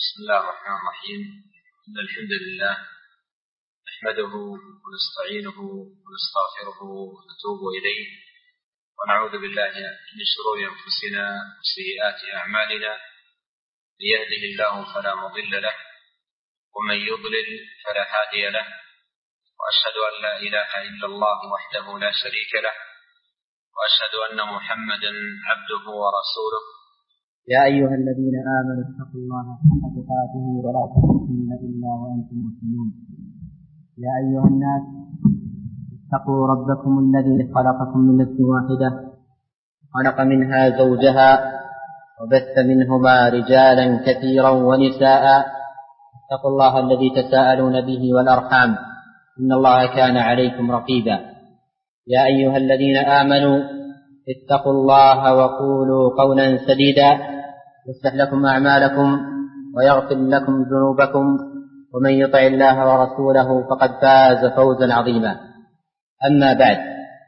بسم الله الرحمن الرحيم. إن الحمد لله نحمده ونستعينه ونستغفره ونتوب إليه، ونعوذ بالله من شرور أنفسنا وسيئات أعمالنا. من يهده الله فلا مضل له، ومن يضلل فلا هادي له، وأشهد أن لا إله إلا الله وحده لا شريك له، وأشهد أن محمدا عبده ورسوله. يا أيها الذين آمنوا اتقوا الله حق تقاته ولا تموتن إلا وأنتم مسلمون. يا أيها الناس اتقوا ربكم الذي خلقكم من نفس واحدة، خلق منها زوجها وبث منهما رجالا كثيرا ونساء. اتقوا الله الذي تساءلون به والأرحام، إن الله كان عليكم رقيبا. يا أيها الذين آمنوا اتقوا الله وقولوا قولا سديدا يصلح لكم أعمالكم ويغفر لكم ذنوبكم، ومن يطع الله ورسوله فقد فاز فوزا عظيما. أما بعد،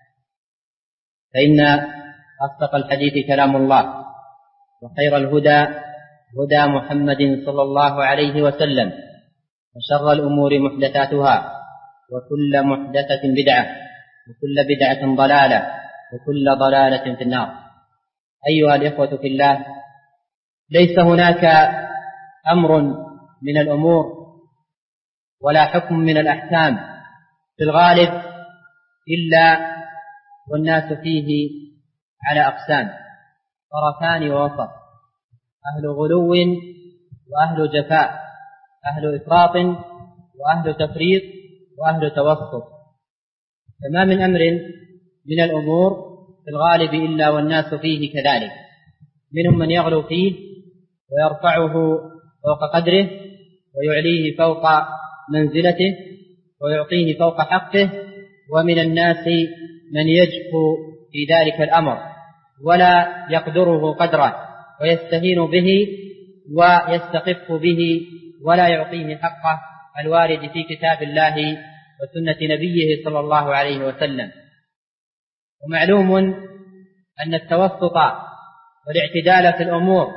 فإن أصدق الحديث كلام الله، وخير الهدى هدى محمد صلى الله عليه وسلم، وشر الأمور محدثاتها، وكل محدثة بدعة، وكل بدعة ضلالة، وكل ضلالة في النار. أيها الإخوة في الله، ليس هناك أمر من الأمور ولا حكم من الأحكام في الغالب إلا والناس فيه على أقسام، طرفان ووسط، أهل غلو وأهل جفاء، أهل إفراط وأهل تفريط وأهل توسط. فما من أمر من الأمور في الغالب إلا والناس فيه كذلك، منهم من يغلو فيه ويرفعه فوق قدره ويعليه فوق منزلته ويعطيه فوق حقه، ومن الناس من يجفو في ذلك الأمر ولا يقدره قدره ويستهين به ويستخف به ولا يعطيه حقه الوارد في كتاب الله وسنة نبيه صلى الله عليه وسلم. ومعلوم أن التوسط والاعتدال في الأمور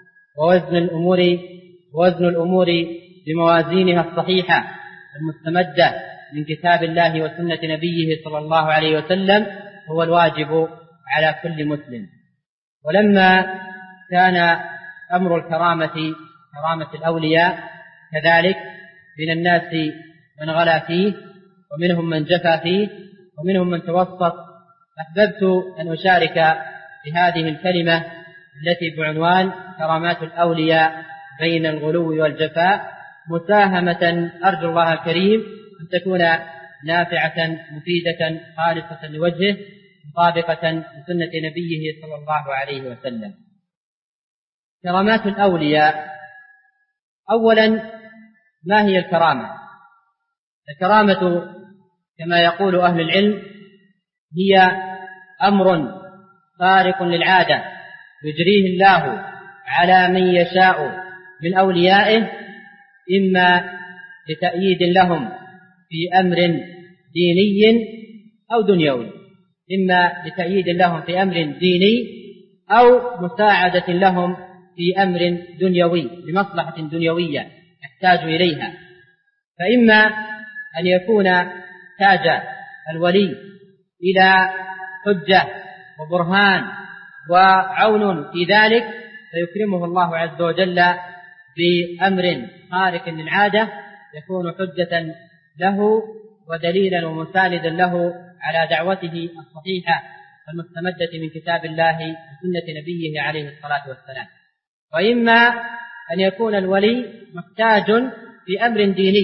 ووزن الأمور بموازينها الصحيحة المستمدة من كتاب الله وسنة نبيه صلى الله عليه وسلم هو الواجب على كل مسلم. ولما كان أمر كرامة الأولياء كذلك، من الناس من غلا فيه ومنهم من جفا فيه ومنهم من توسط، أحببت أن أشارك بهذه الكلمة التي بعنوان كرامات الأولياء بين الغلو والجفاء مساهمة أرجو الله الكريم أن تكون نافعة مفيدة خالصة لوجهه مطابقة لسنة نبيه صلى الله عليه وسلم. كرامات الأولياء، أولا ما هي الكرامة؟ الكرامة كما يقول أهل العلم هي أمر خارق للعادة يجريه الله على من يشاء من أوليائه، إما لتأييد لهم في أمر ديني أو دنيوي، إما لتأييد لهم في أمر ديني أو مساعدة لهم في أمر دنيوي لمصلحة دنيوية يحتاج إليها. فإما أن يكون تاج الولي إلى حجة وبرهان وعون في ذلك، فيكرمه الله عز وجل بأمر خارق للعادة يكون حجة له ودليلا ومساندا له على دعوته الصحيحة المستمدة من كتاب الله وسنة نبيه عليه الصلاة والسلام. وإما أن يكون الولي محتاج في أمر ديني،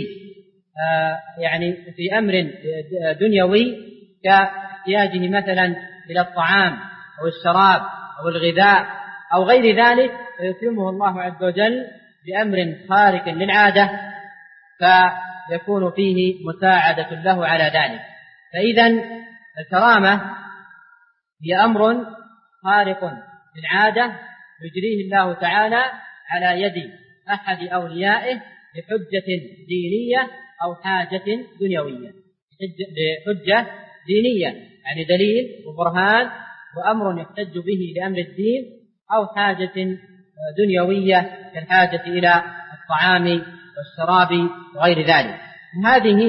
يعني في أمر دنيوي كاحتياجه مثلا إلى الطعام أو الشراب أو الغذاء أو غير ذلك، فيكرمه الله عز وجل بأمر خارق للعادة فيكون فيه مساعدة له على ذلك. فإذا الكرامة هي أمر خارق للعادة يجريه الله تعالى على يد أحد أوليائه لحجة دينية أو حاجة دنيوية. لحجة دينية يعني دليل وبرهان وأمر يحتج به لأمر الدين، أو حاجة دنيوية كالحاجة إلى الطعام والشراب وغير ذلك. هذه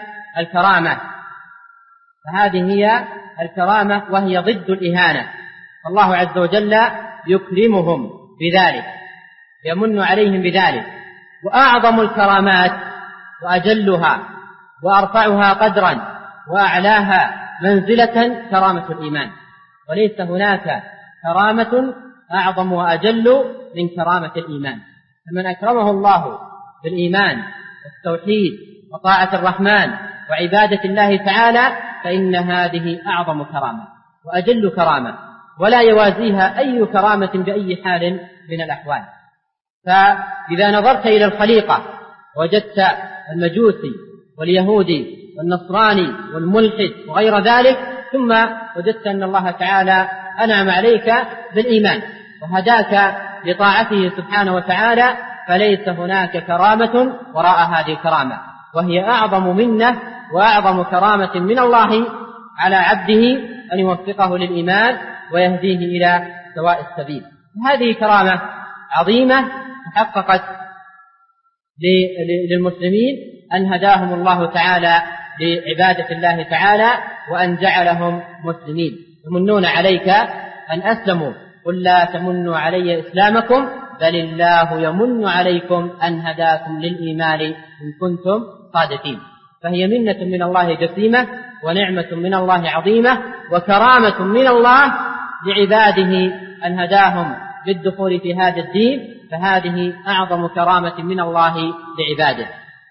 هي الكرامة وهي ضد الإهانة. الله عز وجل يكرمهم بذلك، يمن عليهم بذلك. وأعظم الكرامات وأجلها وأرفعها قدرا وأعلاها منزلة كرامة الإيمان، وليس هناك كرامة أعظم وأجل من كرامة الإيمان. فمن أكرمه الله بالإيمان والتوحيد وطاعة الرحمن وعبادة الله تعالى فإن هذه أعظم كرامة وأجل كرامة، ولا يوازيها أي كرامة بأي حال من الأحوال. فإذا نظرت إلى الخليقة وجدت المجوسي واليهودي والنصراني والملحد وغير ذلك، ثم وجدت أن الله تعالى أنعم عليك بالإيمان وهداك لطاعته سبحانه وتعالى، فليس هناك كرامة وراء هذه الكرامة، وهي أعظم منة وأعظم كرامة من الله على عبده أن يوفقه للإيمان ويهديه إلى سواء السبيل. هذه كرامة عظيمة تحققت للمسلمين أن هداهم الله تعالى لعبادة الله تعالى وأن جعلهم مسلمين. يمنون عليك أن أسلموا، قل لا تمنوا علي إسلامكم بل الله يمن عليكم أن هداكم للإيمان إن كنتم صادقين. فهي منة من الله جسيمة ونعمة من الله عظيمة وكرامة من الله لعباده أن هداهم للدخول في هذا الدين، فهذه أعظم كرامة من الله لعباده.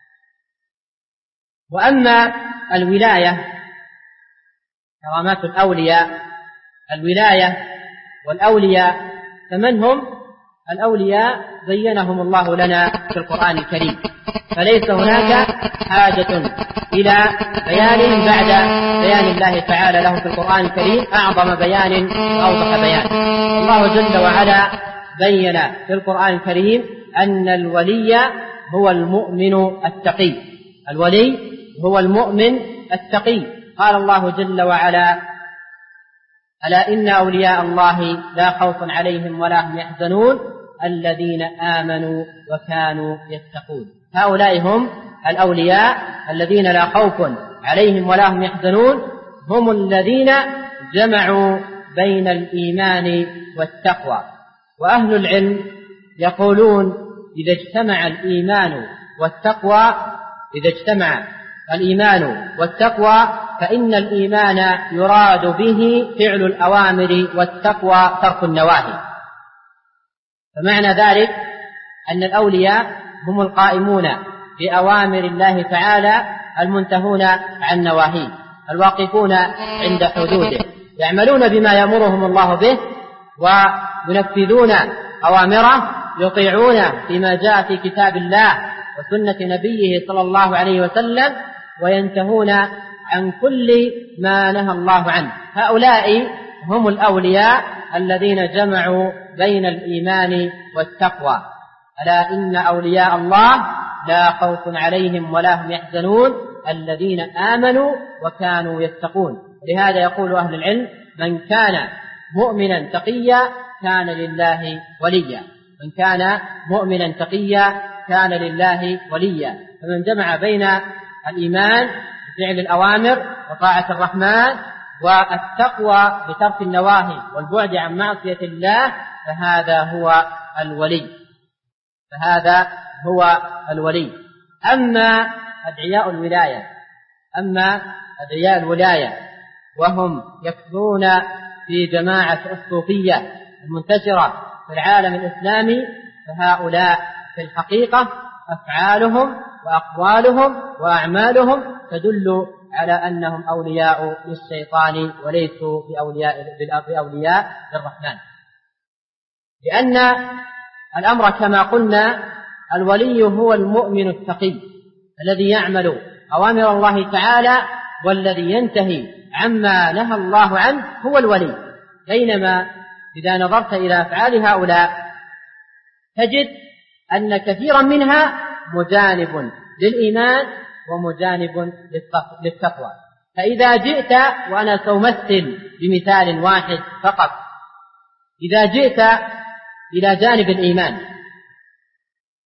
وأما الولاية، كرامات الأولياء، الولاية والأولياء، فمن هم الأولياء زينهم الله لنا في القرآن الكريم، فليس هناك حاجة إلى بيان بعد بيان الله تعالى له في القرآن الكريم أعظم بيان وأوضح بيان. الله جل وعلا بين في القرآن الكريم أن الولي هو المؤمن التقي، الولي هو المؤمن التقي. قال الله جل وعلا: ألا إن أولياء الله لا خوف عليهم ولا هم يحزنون الذين آمنوا وكانوا يتقون. هؤلاء هم الأولياء الذين لا خوف عليهم ولا هم يحزنون، هم الذين جمعوا بين الإيمان والتقوى. وأهل العلم يقولون إذا اجتمع الإيمان والتقوى فإن الإيمان يراد به فعل الأوامر والتقوى ترك النواهي. فمعنى ذلك أن الأولياء هم القائمون بأوامر الله تعالى المنتهون عن نواهيه، الواقفون عند حدوده، يعملون بما يأمرهم الله به وينفذون أوامره، يطيعون فيما جاء في كتاب الله وسنة نبيه صلى الله عليه وسلم، وينتهون عن كل ما نهى الله عنه. هؤلاء هم الأولياء الذين جمعوا بين الإيمان والتقوى. ألا إن أولياء الله لا خوف عليهم ولا هم يحزنون الذين آمنوا وكانوا يتقون. لهذا يقول أهل العلم: من كان مؤمنا تقيا كان لله وليا، من كان مؤمنا تقيا كان لله وليا. فمن جمع بين الإيمان بفعل الأوامر وطاعة الرحمن والتقوى بترك النواهي والبعد عن معصية الله فهذا هو الولي. أما أدعياء الولاية وهم يكثرون في جماعة الصوفية المنتشرة في العالم الإسلامي، فهؤلاء في الحقيقة أفعالهم وأقوالهم وأعمالهم تدل على أنهم أولياء للشيطان وليسوا بأولياء للرحمن. لأن الأمر كما قلنا الولي هو المؤمن التقي الذي يعمل أوامر الله تعالى والذي ينتهي عما نهى الله عنه هو الولي. بينما إذا نظرت إلى أفعال هؤلاء تجد أن كثيرا منها مجانب للإيمان ومجانب للتقوى. فإذا جئت، وأنا سأمثل بمثال واحد فقط، إذا جئت إلى جانب الإيمان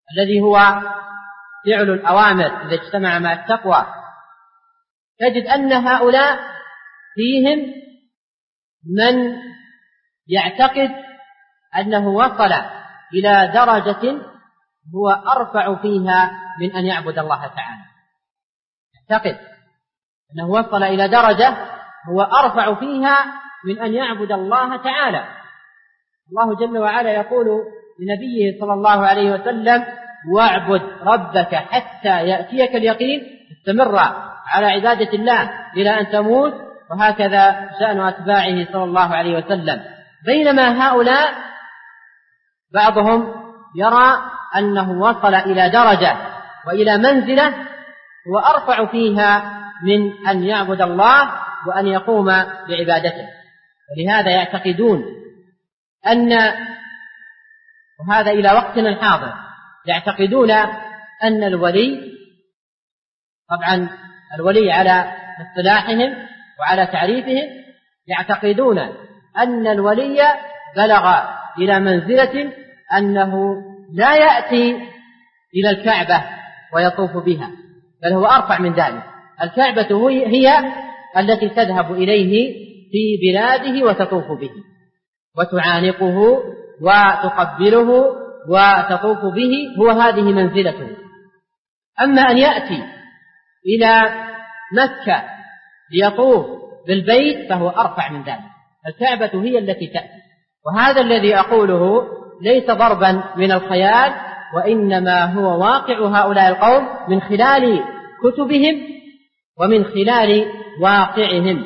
الذي هو فعل الأوامر إذا اجتمع مع التقوى، تجد أن هؤلاء فيهم من يعتقد أنه وصل إلى درجة هو أرفع فيها من أن يعبد الله تعالى، يعتقد أنه وصل إلى درجة هو أرفع فيها من أن يعبد الله تعالى. الله جل وعلا يقول لنبيه صلى الله عليه وسلم: واعبد ربك حتى يأتيك اليقين، استمر على عبادة الله إلى أن تموت، وهكذا شأن أتباعه صلى الله عليه وسلم. بينما هؤلاء بعضهم يرى أنه وصل إلى درجة وإلى منزلة هو أرفع فيها من أن يعبد الله وأن يقوم بعبادته، ولهذا يعتقدون أن، وهذا إلى وقتنا الحاضر، يعتقدون أن الولي، طبعا الولي على اصطلاحهم وعلى تعريفهم، يعتقدون أن الولي بلغ إلى منزلة أنه لا يأتي إلى الكعبة ويطوف بها، بل هو أرفع من ذلك. الكعبة هي التي تذهب إليه في بلاده وتطوف به وتعانقه وتقبله وتطوف به، هو هذه منزلته. أما أن يأتي إلى مكة ليطوف بالبيت فهو أرفع من ذلك، الكعبة هي التي تأتي. وهذا الذي أقوله ليس ضربا من الخيال، وإنما هو واقع هؤلاء القوم من خلال كتبهم ومن خلال واقعهم.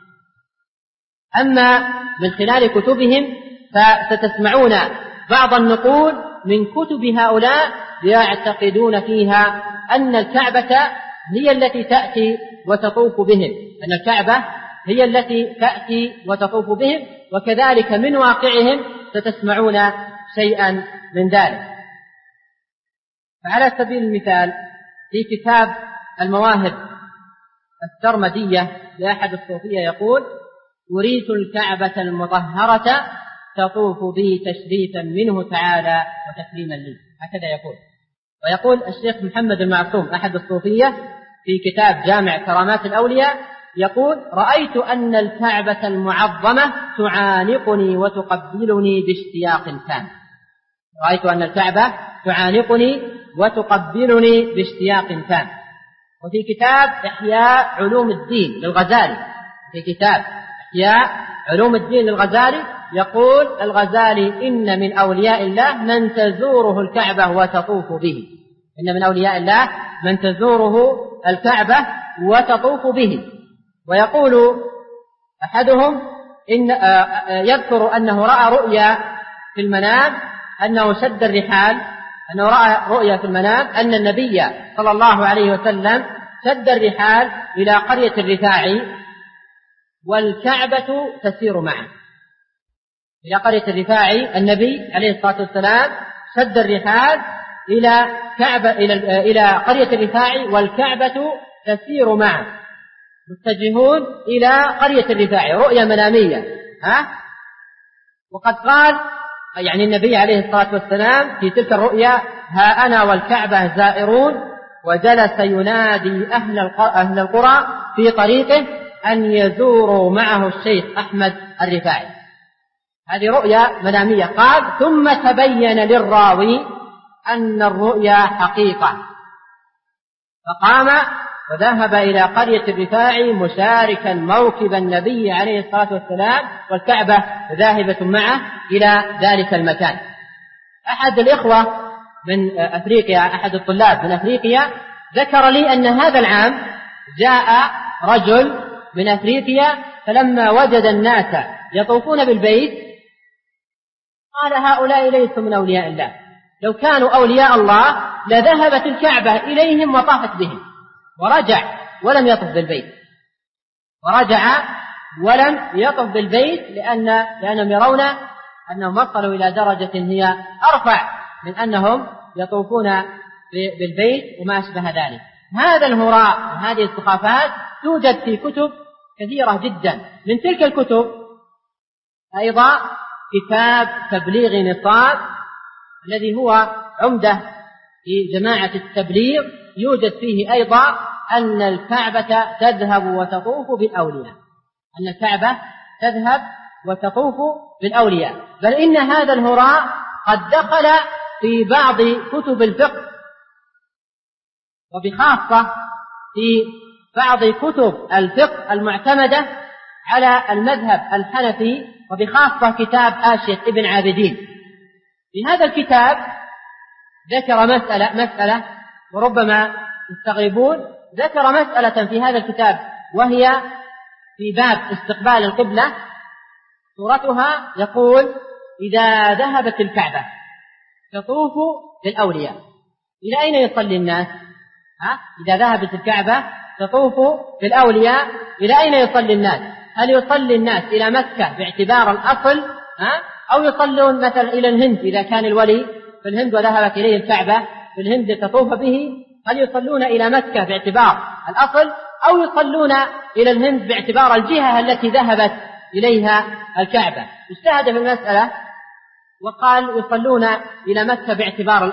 أما من خلال كتبهم فستسمعون بعض النقول من كتب هؤلاء يعتقدون فيها أن الكعبة هي التي تأتي وتطوف بهم، أن الكعبة هي التي تأتي وتطوف بهم، وكذلك من واقعهم ستسمعون شيئا من ذلك. فعلى سبيل المثال في كتاب المواهب السرمدية لأحد الصوفية يقول: أريد الكعبة المطهرة تطوف بي تشريفا منه تعالى وتكريما لي، هكذا يقول. ويقول الشيخ محمد المعصوم أحد الصوفية في كتاب جامع كرامات الأولياء يقول: رأيت أن الكعبة المعظمة تعانقني وتقبلني باشتياق تام. رأيت أن الكعبة تعانقني وتقبلني باشتياق تام. وفي كتاب إحياء علوم الدين للغزالي، في كتاب إحياء علوم الدين للغزالي يقول الغزالي: إن من أولياء الله من تزوره الكعبة وتطوف به. إن من أولياء الله من تزوره الكعبة وتطوف به. ويقول أحدهم يذكر أنه رأى رؤيا في المنام، أنه شد الرحال، أنه رأى رؤيا في المنام أن النبي صلى الله عليه وسلم شد الرحال إلى قرية الرفاعي والكعبة تسير معه. إلى قرية الرفاعي النبي عليه الصلاة والسلام شد الرحال إلى قرية الرفاعي والكعبة تسير معه، متجهون إلى قرية الرفاعي، رؤيا منامية. وقد قال يعني النبي عليه الصلاة والسلام في تلك الرؤيا: ها أنا والكعبة زائرون، وجلس ينادي أهل القرى في طريقه أن يزوروا معه الشيخ أحمد الرفاعي. هذه رؤيا منامية. قال: ثم تبين للراوي أن الرؤيا حقيقة، فقام وذهب إلى قرية الرفاعي مشاركا موكب النبي عليه الصلاة والسلام، والكعبة ذاهبة معه إلى ذلك المكان. أحد الإخوة من أفريقيا، أحد الطلاب من أفريقيا، ذكر لي أن هذا العام جاء رجل من أفريقيا فلما وجد الناس يطوفون بالبيت قال: هؤلاء ليسوا من أولياء الله، لو كانوا أولياء الله لذهبت الكعبة إليهم وطافت بهم. ورجع ولم يطف بالبيت، لأنهم يرون أنهم وصلوا إلى درجة هي أرفع من أنهم يطوفون بالبيت وما أشبه ذلك. هذا الهراء وهذه السخافات توجد في كتب كثيرة جدا. من تلك الكتب أيضا كتاب تبليغ نصاب الذي هو عمدة في جماعة التبليغ يوجد فيه أيضا أن الكعبة تذهب وتطوف بالأولياء، أن الكعبة تذهب وتطوف بالأولياء، بل إن هذا الهراء قد دخل في بعض كتب الفقه، وبخاصة في بعض كتب الفقه المعتمدة على المذهب الحنفي، وبخاصة كتاب آشية ابن عابدين. في هذا الكتاب ذكر مسألة وربما تستغربون، ذكر مسألة في هذا الكتاب وهي في باب استقبال القبلة، صورتها يقول: إذا ذهبت الكعبة تطوف بالأولياء إلى أين يصلي الناس؟ إذا ذهبت الكعبة تطوف بالأولياء إلى أين يصلي الناس؟ هل يصلي الناس إلى مكة باعتبار الأصل، أو يصلون مثلا إلى الهند إذا كان الولي في الهند وذهبت إليه الكعبة في الهند لتطوف به؟ هل يصلون إلى مكة باعتبار الأصل، أو يصلون إلى الهند باعتبار الجهة التي ذهبت إليها الكعبة؟ اجتهد في المسألة وقال يصلون إلى مكة باعتبار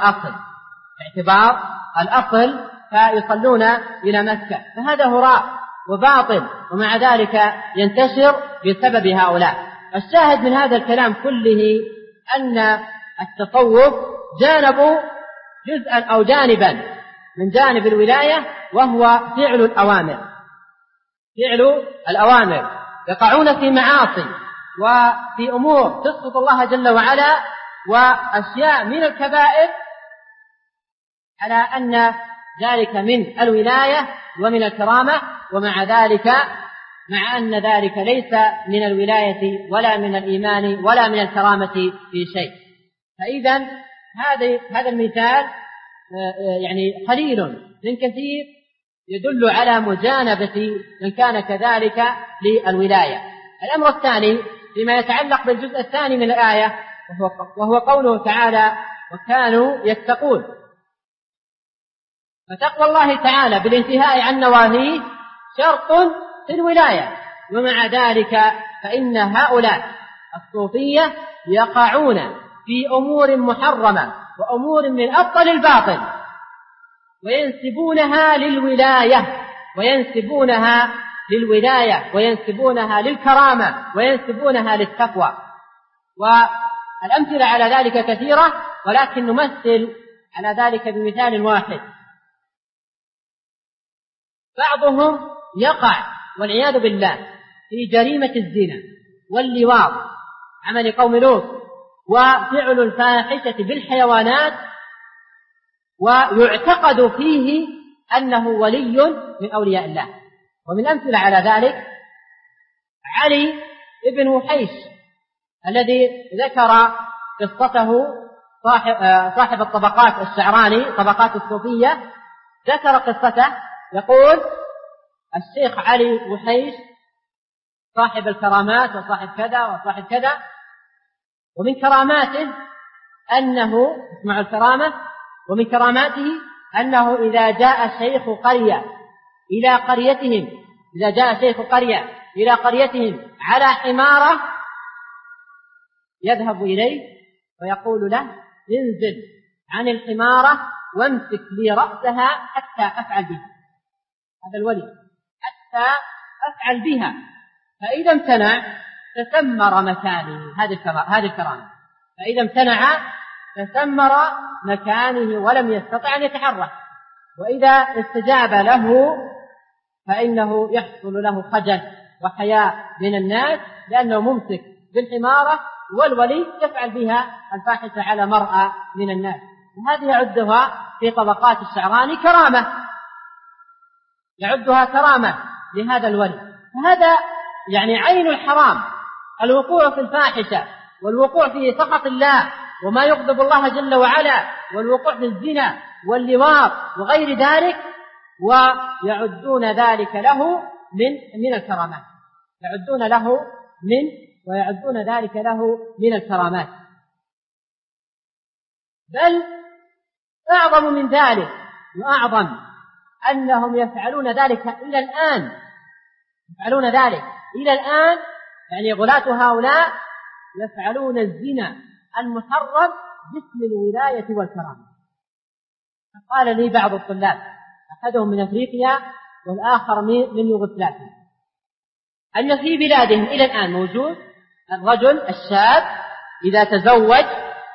الأصل فيصلون إلى مكة، فهذا هراء وباطل، ومع ذلك ينتشر بسبب هؤلاء. الشاهد من هذا الكلام كله أن التصوف جانب جزءا أو جانبا من جانب الولاية، وهو فعل الأوامر، يقعون في معاصي وفي أمور تسقط الله جل وعلا وأشياء من الكبائر، على أن ذلك من الولاية ومن الكرامة، ومع ذلك مع أن ذلك ليس من الولاية ولا من الإيمان ولا من الكرامة في شيء. فإذا هذا المثال يعني قليل من كثير يدل على مجانبة من كان كذلك للولاية. الأمر الثاني فيما يتعلق بالجزء الثاني من الآية، وهو قوله تعالى: وكانوا يتقون. فتقوى الله تعالى بالانتهاء عن نواهيه شرط في الولاية، ومع ذلك فإن هؤلاء الصوفية يقعون في أمور محرمة وأمور من أبطل الباطل، وينسبونها للولاية وينسبونها للكرامة وينسبونها للتقوى. والأمثلة على ذلك كثيرة، ولكن نمثل على ذلك بمثال واحد. بعضهم يقع والعياذ بالله في جريمة الزنا واللواط، عمل قوم لوط، وفعل الفاحشة بالحيوانات، ويعتقد فيه أنه ولي من أولياء الله. ومن أمثلة على ذلك علي بن وحيش الذي ذكر قصته صاحب الطبقات الشعراني، طبقات الصوفية، ذكر قصته يقول: الشيخ علي وحيش صاحب الكرامات وصاحب كذا وصاحب كذا، ومن كراماته أنه، اسمعوا الكرامة، ومن كراماته أنه إذا جاء شيخ قرية إلى قريتهم على حمارة يذهب إليه ويقول له: انزل عن الحمارة وامسك لي رأسها حتى أفعل بها. هذا الولي حتى أفعل بها. فإذا امتنع تثمر مكانه، هذه الكرامة، فإذا امتنع تثمر مكانه ولم يستطع أن يتحرك، وإذا استجاب له فإنه يحصل له خجل وحياء من الناس، لأنه ممسك بالحمارة والولي يفعل بها الفاحشة على مرأى من الناس. وهذه يعدها في طبقات الشعراني كرامة لهذا الولي. فهذا يعني عين الحرام، الوقوع في الفاحشة والوقوع في سخط الله وما يغضب الله جل وعلا، والوقوع في الزنا واللواط وغير ذلك، ويعدون ذلك له من الكرامات، ويعدون ذلك له من الكرامات. بل أعظم من ذلك وأعظم أنهم يفعلون ذلك إلى الآن، يعني غلاة هؤلاء يفعلون الزنا المحرم باسم الولاية والكرامة. قال لي بعض الطلاب أحدهم من أفريقيا والآخر من يوغوسلافيا أن في بلادهم إلى الآن موجود الرجل الشاب إذا تزوج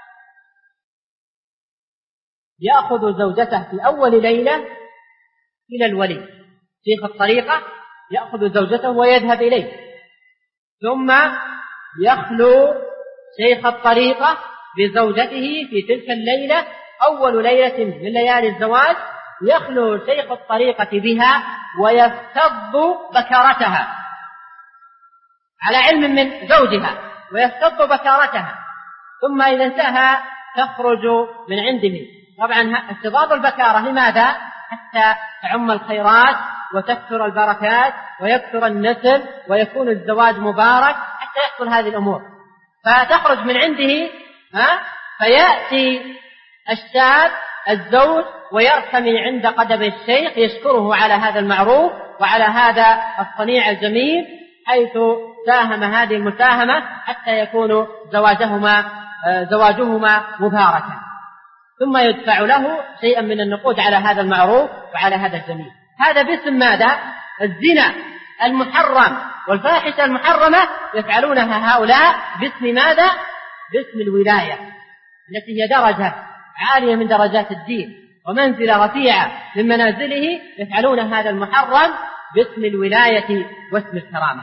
يأخذ زوجته في أول ليلة إلى الولي، شيخ الطريقة يأخذ زوجته ويذهب إليه، ثم يخلو شيخ الطريقة بزوجته في تلك الليلة، أول ليلة من ليالي الزواج، يخلو شيخ الطريقة بها ويفتض بكارتها على علم من زوجها، ويفتض بكارتها، ثم إذا انتهى تخرج من عنده. طبعا استضاف البكارة لماذا؟ حتى تعم الخيرات وتكثر البركات ويكثر النسل ويكون الزواج مبارك، حتى يحصل هذه الأمور. فتخرج من عنده فيأتي الشاب الزوج ويرتمي عند قدم الشيخ يشكره على هذا المعروف وعلى هذا الصنيع الجميل، حيث ساهم هذه المساهمة حتى يكون زواجهما مباركا، ثم يدفع له شيئا من النقود على هذا المعروف وعلى هذا الجميل. هذا باسم ماذا؟ الزنا المحرم والفاحشة المحرمة يفعلونها هؤلاء باسم ماذا؟ باسم الولاية، التي هي درجة عالية من درجات الدين ومنزلة رفيعة من منازله، يفعلون هذا المحرم باسم الولاية واسم الكرامة.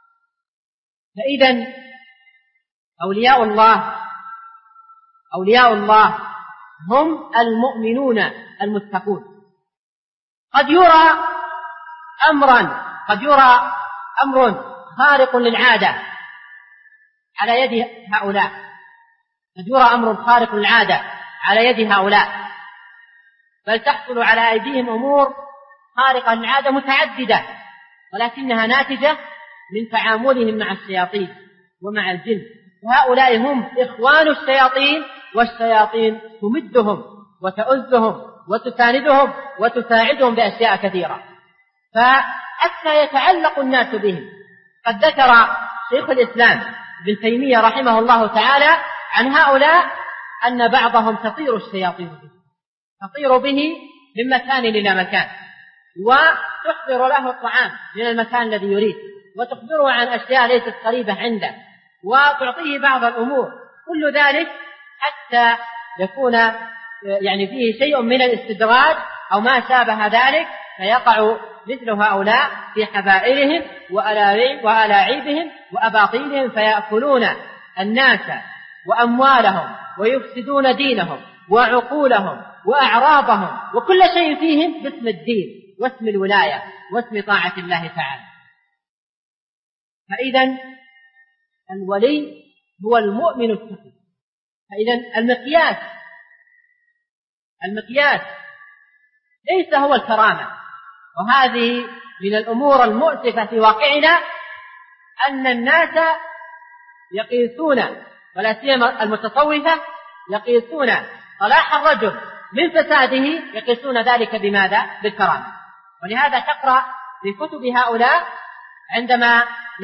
فإذا أولياء الله هم المؤمنون المتقون. قد يرى أمر خارق للعادة على يد هؤلاء، قد يرى أمر خارق للعادة على يد هؤلاء، بل تحصل على أيديهم أمور خارقة للعادة متعددة، ولكنها ناتجة من تعاملهم مع الشياطين ومع الجن. وهؤلاء هم إخوان الشياطين، والشياطين تمدهم وتؤذهم وتساندهم وتساعدهم بأشياء كثيرة، فحتى يتعلق الناس بهم. قد ذكر شيخ الإسلام ابن تيمية رحمه الله تعالى عن هؤلاء أن بعضهم تطير الشياطين به، تطير به من مكان إلى مكان، وتحضر له الطعام من المكان الذي يريد، وتخبره عن أشياء ليست قريبة عنده، وتعطيه بعض الأمور، كل ذلك حتى يكون فيه شيء من الاستدراج أو ما شابه ذلك، فيقع مثل هؤلاء في حبائلهم وألاعيبهم وأباطيلهم، فيأكلون الناس وأموالهم ويفسدون دينهم وعقولهم وأعراضهم وكل شيء فيهم باسم الدين واسم الولاية واسم طاعة الله تعالى. فإذا الولي هو المؤمن التقي. فإذا المقياس ليس هو الكرامة، وهذه من الأمور المؤسفة في واقعنا، أن الناس يقيسون، ولا سيما المتصوفة، يقيسون صلاح الرجل من فساده، يقيسون ذلك بماذا؟ بالكرامة. ولهذا تقرأ في كتب هؤلاء عندما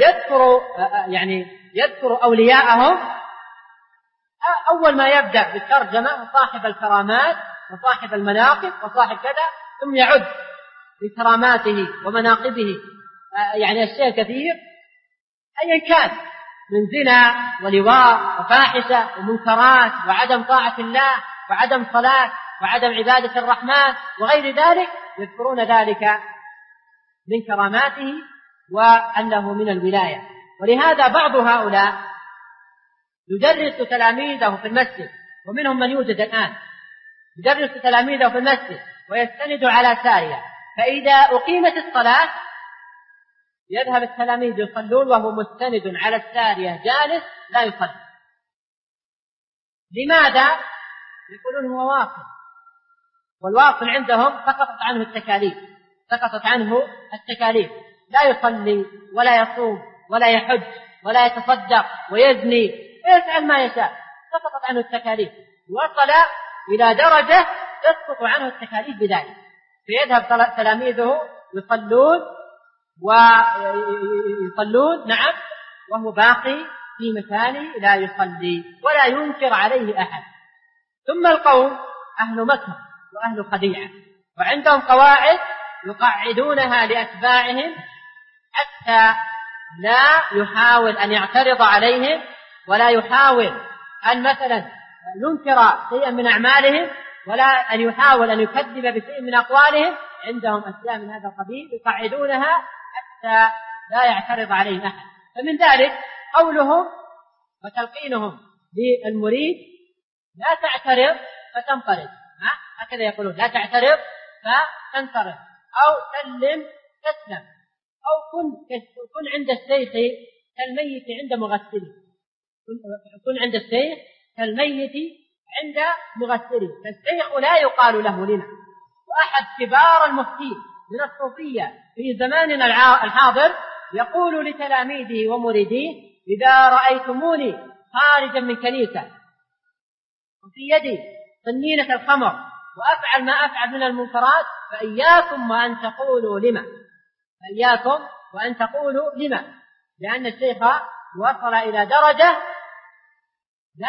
يذكر أولياءهم، أول ما يبدأ بالترجمة صاحب الكرامات وصاحب المناقب وصاحب كذا، ثم يعد بكراماته ومناقبه الشيء كثير أيا كان، من زنا ولواء وفاحشة ومنكرات وعدم طاعة الله وعدم صلاة وعدم عبادة الرحمن وغير ذلك، يذكرون ذلك من كراماته وأنه من الولاية. ولهذا بعض هؤلاء يدرس تلاميذه في المسجد، ومنهم من يوجد الآن يدرس تلاميذه في المسجد ويستند على سارية، فإذا أقيمت الصلاة يذهب التلاميذ يصلون وهو مستند على السارية جالس لا يصلي. لماذا؟ يقولون هو واصل، والواصل عندهم سقطت عنه التكاليف، لا يصلي ولا يصوم ولا يحج ولا يتصدق ويزني ويفعل ما يشاء، سقطت عنه التكاليف، وصل إلى درجة تسقط عنه التكاليف بذلك، فيذهب تلاميذه يصلون نعم، وهو باقي في مكانه لا يصلي ولا ينكر عليه أحد. ثم القوم أهل مكة وأهل خديعة، وعندهم قواعد يقعدونها لأتباعهم حتى لا يحاول أن يعترض عليهم، ولا يحاول أن مثلا ينكر شيئا من أعمالهم، ولا أن يحاول أن يكذب بشيء من أقوالهم. عندهم أشياء من هذا القبيل يقعدونها حتى لا يعترض عليهم أحد. فمن ذلك قولهم وتلقينهم للمريد: لا تعترض فتنقرض، هكذا يقولون: لا تعترض فتنقرض، أو سلم تسلم، أو كن عند الشيخ كالميت عند مغسله، كن عند الشيخ كالميت عند مغسله. فالشيخ لا يقال له لنا. وأحد كبار المفتين من الصوفية في زماننا الحاضر يقول لتلاميذه ومريديه: إذا رأيتموني خارجا من كنيسة وفي يدي صنينة الخمر وأفعل ما أفعل من المنكرات فإياكم وأن تقولوا لما، فإياكم وأن تقولوا لما، لأن الشيخ وصل إلى درجة لا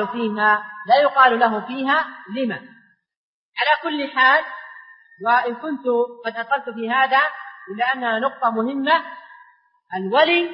يقال له فيها لما. على كل حال، وإن كنت قد أطلت في هذا إلا أنها نقطة مهمة، الولي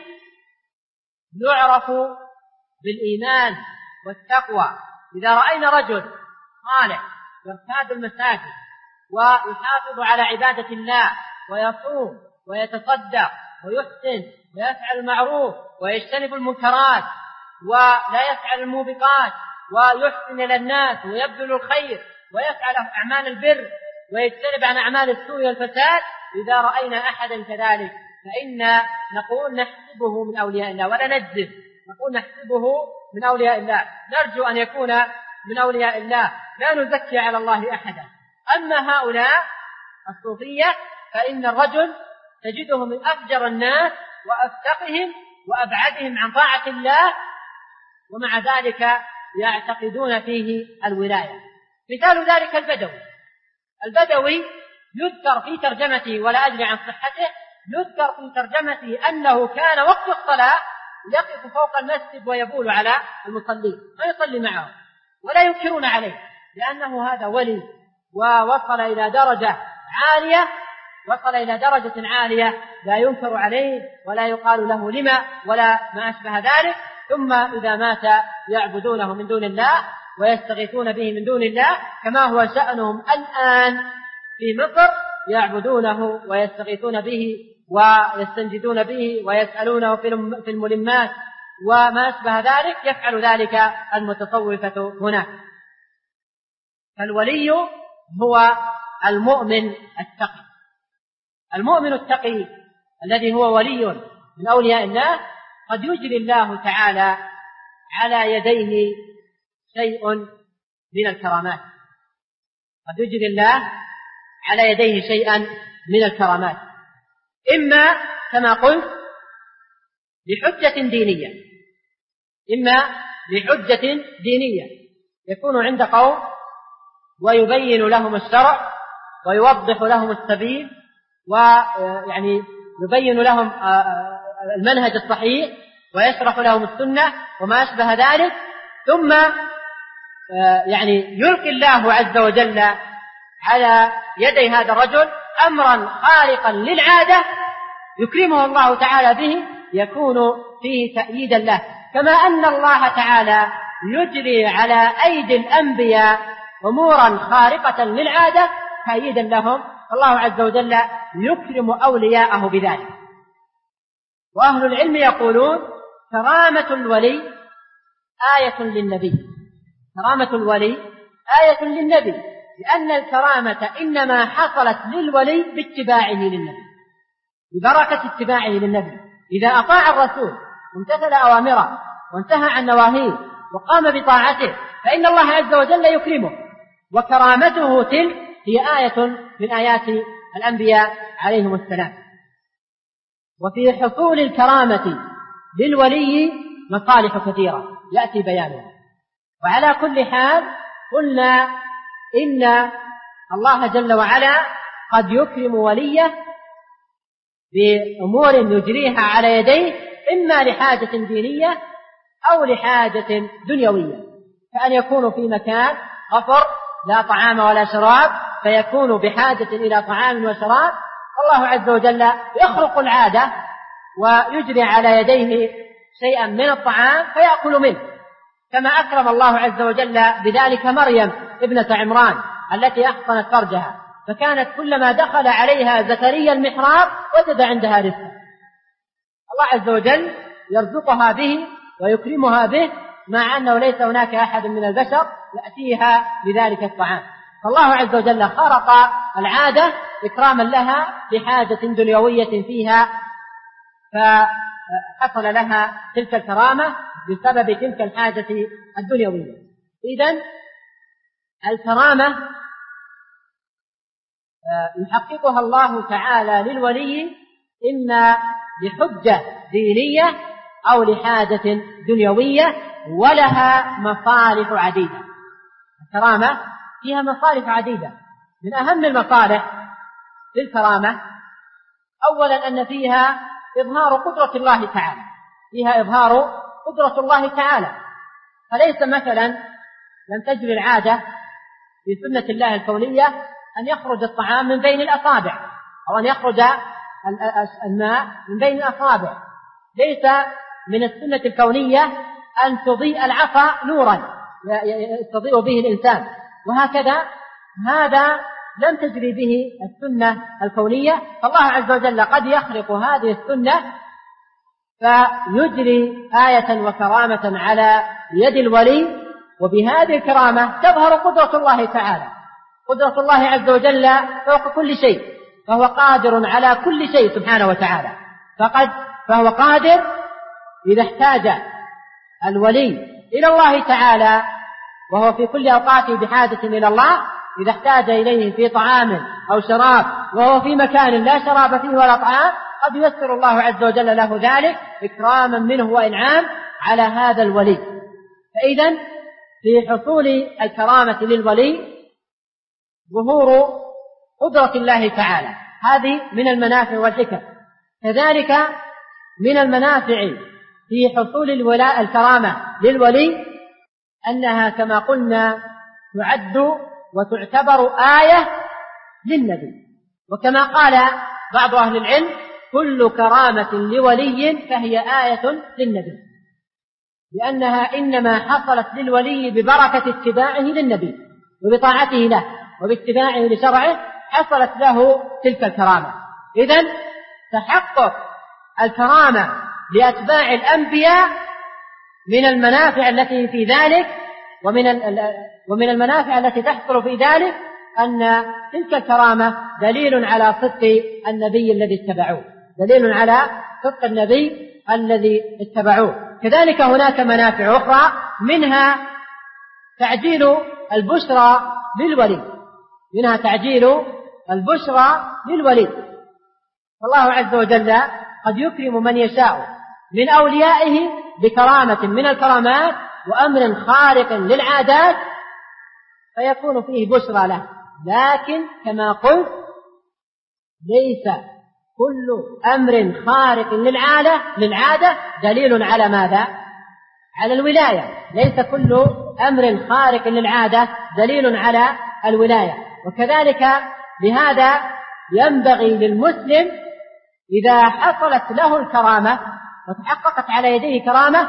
يعرف بالإيمان والتقوى. إذا رأينا رجل صالح يرتاد المساجد ويحافظ على عبادة الله ويصوم ويتصدق ويحسن ويفعل المعروف ويجتنب المنكرات ولا يفعل الموبقات ويحسن إلى الناس ويبذل الخير ويفعل أعمال البر ويجتنب عن أعمال السوء والفساد، إذا رأينا أحدا كذلك فإن نقول نحسبه من أولياء الله، ولا نجزم، نقول نحسبه من أولياء الله، نرجو أن يكون من أولياء الله، لا نزكي على الله أحدا. أما هؤلاء الصوفية فإن الرجل تجده من أفجر الناس وأفتقهم وأبعدهم عن طاعة الله، ومع ذلك يعتقدون فيه الولاية. مثال ذلك البدوي يذكر في ترجمته، ولا أدري عن صحته، يذكر في ترجمته أنه كان وقت الصلاة يقف فوق المسجد ويبول على المصلين، ما يصلي معهم ولا ينكرون عليه، لأنه هذا ولي ووصل إلى درجة عالية لا ينكر عليه ولا يقال له لما ولا ما أشبه ذلك. ثم إذا مات يعبدونه من دون الله ويستغيثون به من دون الله، كما هو شأنهم الآن في مصر، يعبدونه ويستغيثون به ويستنجدون به ويسألونه في الملمات وما أشبه ذلك، يفعل ذلك المتصوفة هناك. فالولي هو المؤمن التقي الذي هو ولي من أولياء الله. قد يجري الله تعالى على يديه شيء من الكرامات، قد يجري الله على يديه شيئا من الكرامات، إما كما قلت لحجة دينية، يكون عند قوم ويبين لهم الشرع ويوضح لهم السبيل ويعني يبين لهم المنهج الصحيح ويشرح لهم السنة وما أشبه ذلك، ثم يعني يلقي الله عز وجل على يدي هذا الرجل أمرا خارقا للعادة يكرمه الله تعالى به، يكون فيه تأييدا له، كما أن الله تعالى يجري على أيدي الأنبياء أمورا خارقة للعادة تأييدا لهم، الله عز وجل يكرم أولياءه بذلك. وأهل العلم يقولون كرامة الولي آية للنبي، لأن الكرامة إنما حصلت للولي باتباعه للنبي، ببركة اتباعه للنبي. إذا أطاع الرسول وامتثل أوامره وانتهى عن نواهيه وقام بطاعته فإن الله عز وجل يكرمه، وكرامته تلك هي آية من آيات الأنبياء عليهم السلام. وفي حصول الكرامة للولي مصالح كثيرة يأتي بيانها. وعلى كل حال قلنا إن الله جل وعلا قد يكرم وليه بأمور يجريها على يديه، إما لحاجة دينية أو لحاجة دنيوية، كأن يكون في مكان غفر لا طعام ولا شراب فيكون بحاجة إلى طعام وشراب، الله عز وجل يخرق العادة ويجري على يديه شيئا من الطعام فيأكل منه، كما أكرم الله عز وجل بذلك مريم ابنة عمران التي أحصنت فرجها، فكانت كلما دخل عليها زكريا المحراب وجد عندها رزقا. الله عز وجل يرزقها به ويكرمها به، مع أنه ليس هناك أحد من البشر يأتيها بذلك الطعام. فالله عز وجل خرق العادة إكراما لها بحاجة دنيوية فيها، فحصل لها تلك الكرامة بسبب تلك الحاجة الدنيوية. إذن الكرامة يحققها الله تعالى للولي إما لحجة دينية أو لحاجة دنيوية، ولها مصالح عديدة. الكرامة فيها مصالح عديدة، من أهم المصالح في الكرامة أولا أن فيها إظهار قدرة الله تعالى، فيها إظهار قدرة الله تعالى. فليس مثلا لم تجري العادة في سنة الله الكونية أن يخرج الطعام من بين الأصابع أو أن يخرج الماء من بين الأصابع، ليس من السنة الكونية أن تضيء العصا نورا يستضيء به الإنسان، وهكذا هذا لم تجري به السنة الكونية. فالله عز وجل قد يخرق هذه السنة فيجري آية وكرامة على يد الولي، وبهذه الكرامة تظهر قدرة الله تعالى. قدرة الله عز وجل فوق كل شيء، فهو قادر على كل شيء سبحانه وتعالى. فهو قادر إذا احتاج الولي إلى الله تعالى، وهو في كل أوقاته بحاجة إلى الله، إذا احتاج إليه في طعام أو شراب وهو في مكان لا شراب فيه ولا طعام، قد ييسر الله عز وجل له ذلك إكراما منه وإنعام على هذا الولي. فإذن في حصول الكرامة للولي ظهور قدرة الله تعالى، هذه من المنافع والحكم. كذلك من المنافع في حصول الكرامة للولي أنها كما قلنا تعد وتعتبر آية للنبي، وكما قال بعض أهل العلم كل كرامة لولي فهي آية للنبي، لأنها إنما حصلت للولي ببركة اتباعه للنبي وبطاعته له وباتباعه لشرعه، حصلت له تلك الكرامة. إذن تحقق الكرامة لأتباع الأنبياء من المنافع التي في ذلك، ومن المنافع التي تحصل في ذلك أن تلك الكرامة دليل على صدق النبي الذي اتبعوه، دليل على صدق النبي الذي اتبعوه. كذلك هناك منافع أخرى، منها تعجيل البشرى للولي، منها تعجيل البشرى للولي. فالله عز وجل قد يكرم من يشاء من أوليائه بكرامة من الكرامات وأمر خارق للعادات فيكون فيه بشرى له، لكن كما قلت ليس كل أمر خارق للعادة دليل على ماذا؟ على الولاية. ليس كل أمر خارق للعادة دليل على الولاية. وكذلك بهذا ينبغي للمسلم إذا حصلت له الكرامة وتحققت على يديه كرامة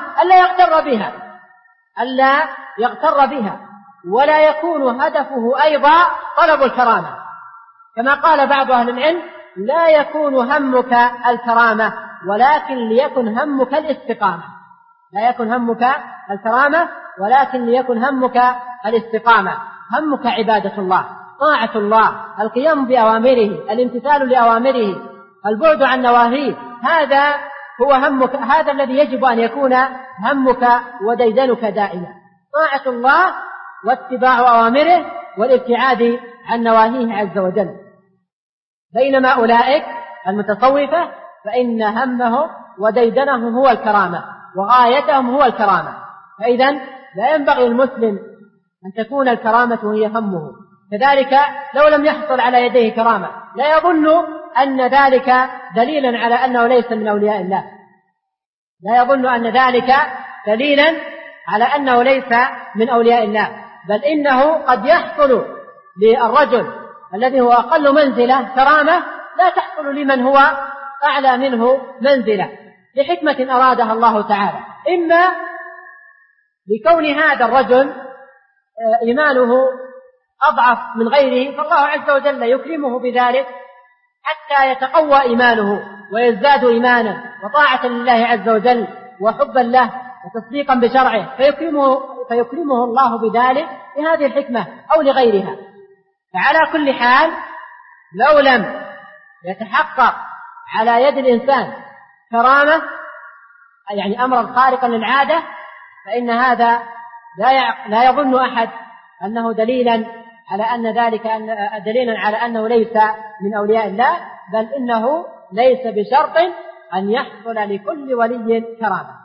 ألا يغتر بها ولا يكون هدفه أيضا طلب الكرامة، كما قال بعض أهل العلم لا يكون همك الكرامة ولكن ليكن همك الاستقامة. لا يكن همك الكرامة ولكن ليكن همك الاستقامة. همك عبادة الله، طاعة الله، القيام بأوامره، الامتثال لأوامره، البعد عن نواهيه، هذا هو همك، هذا الذي يجب أن يكون همك وديدنك دائما، طاعة الله واتباع أوامره والابتعاد عن نواهيه عز وجل. بينما أولئك المتصوفة فإن همهم وديدنهم هو الكرامة وغايتهم هو الكرامة. فإذن لا ينبغي المسلم أن تكون الكرامة هي همه. كذلك لو لم يحصل على يديه كرامة لا يظن أن ذلك دليلا على أنه ليس من أولياء الله، لا يظن أن ذلك دليلا على أنه ليس من أولياء الله، بل إنه قد يحصل للرجل الذي هو أقل منزلة كرامة لا تحصل لمن هو أعلى منه منزلة لحكمة أرادها الله تعالى، إما لكون هذا الرجل إيمانه أضعف من غيره فالله عز وجل يكرمه بذلك حتى يتقوى إيمانه ويزداد إيمانا وطاعة لله عز وجل وحبا له وتصديقا بشرعه فيكرمه الله بذلك لهذه الحكمة أو لغيرها. فعلى كل حال لو لم يتحقق على يد الإنسان كرامة يعني أمرا خارقا للعادة فإن هذا لا يظن أحد أنه دليلا على أن ذلك دليلا على أنه ليس من أولياء الله، بل إنه ليس بشرط أن يحصل لكل ولي كرامة.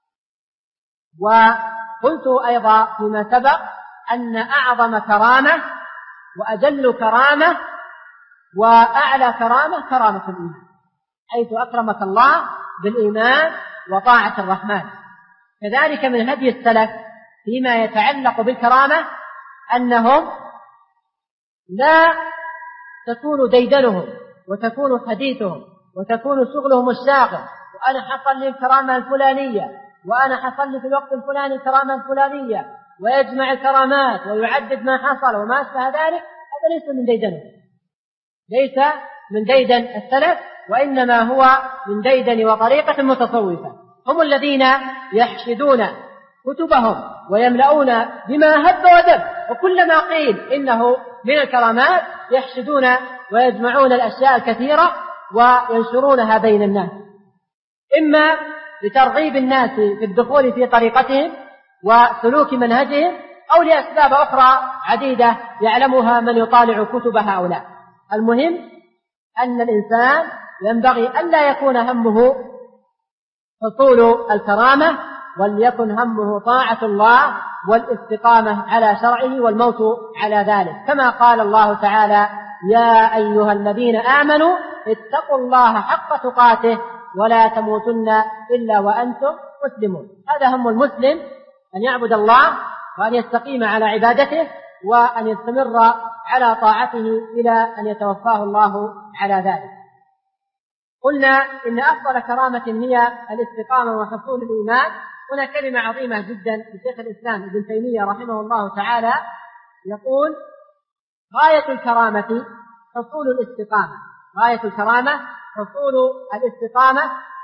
وقلت أيضا فيما سبق أن أعظم كرامة وأجل كرامة وأعلى كرامة كرامة الإيمان، حيث أكرمك الله بالإيمان وطاعة الرحمن. كذلك من هدي السلف فيما يتعلق بالكرامة أنهم لا تكون ديدنهم وتكون حديثهم وتكون شغلهم الشاغل وأنا حصل لي الكرامة الفلانية وأنا حصل لي في الوقت الفلاني الكرامة الفلانية ويجمع الكرامات ويعدد ما حصل وما أشبه ذلك، هذا ليس من ديدنهم، ليس من ديدن السلف، وإنما هو من ديدن وطريقة المتصوفة. هم الذين يحشدون كتبهم ويملؤون بما هب ودب، وكلما قيل إنه من الكرامات يحشدون ويجمعون الأشياء الكثيرة وينشرونها بين الناس، إما لترغيب الناس في الدخول في طريقتهم وسلوك منهجهم أو لأسباب أخرى عديدة يعلمها من يطالع كتب هؤلاء. المهم أن الإنسان ينبغي ألا يكون همه حصول الكرامة، وليكن همه طاعة الله والاستقامة على شرعه والموت على ذلك، كما قال الله تعالى: يا أيها الذين آمنوا اتقوا الله حق تقاته ولا تموتن إلا وأنتم مسلمون. هذا هم المسلم، أن يعبد الله وأن يستقيم على عبادته وأن يستمر على طاعته إلى أن يتوفاه الله على ذلك. قلنا إن أفضل كرامة هي الاستقامة وحصول الإيمان. هنا كلمة عظيمة جدا لشيخ الإسلام ابن تيمية رحمه الله تعالى، يقول: غاية الكرامة حصول الاستقامة، غاية الكرامة حصول الاستقامة،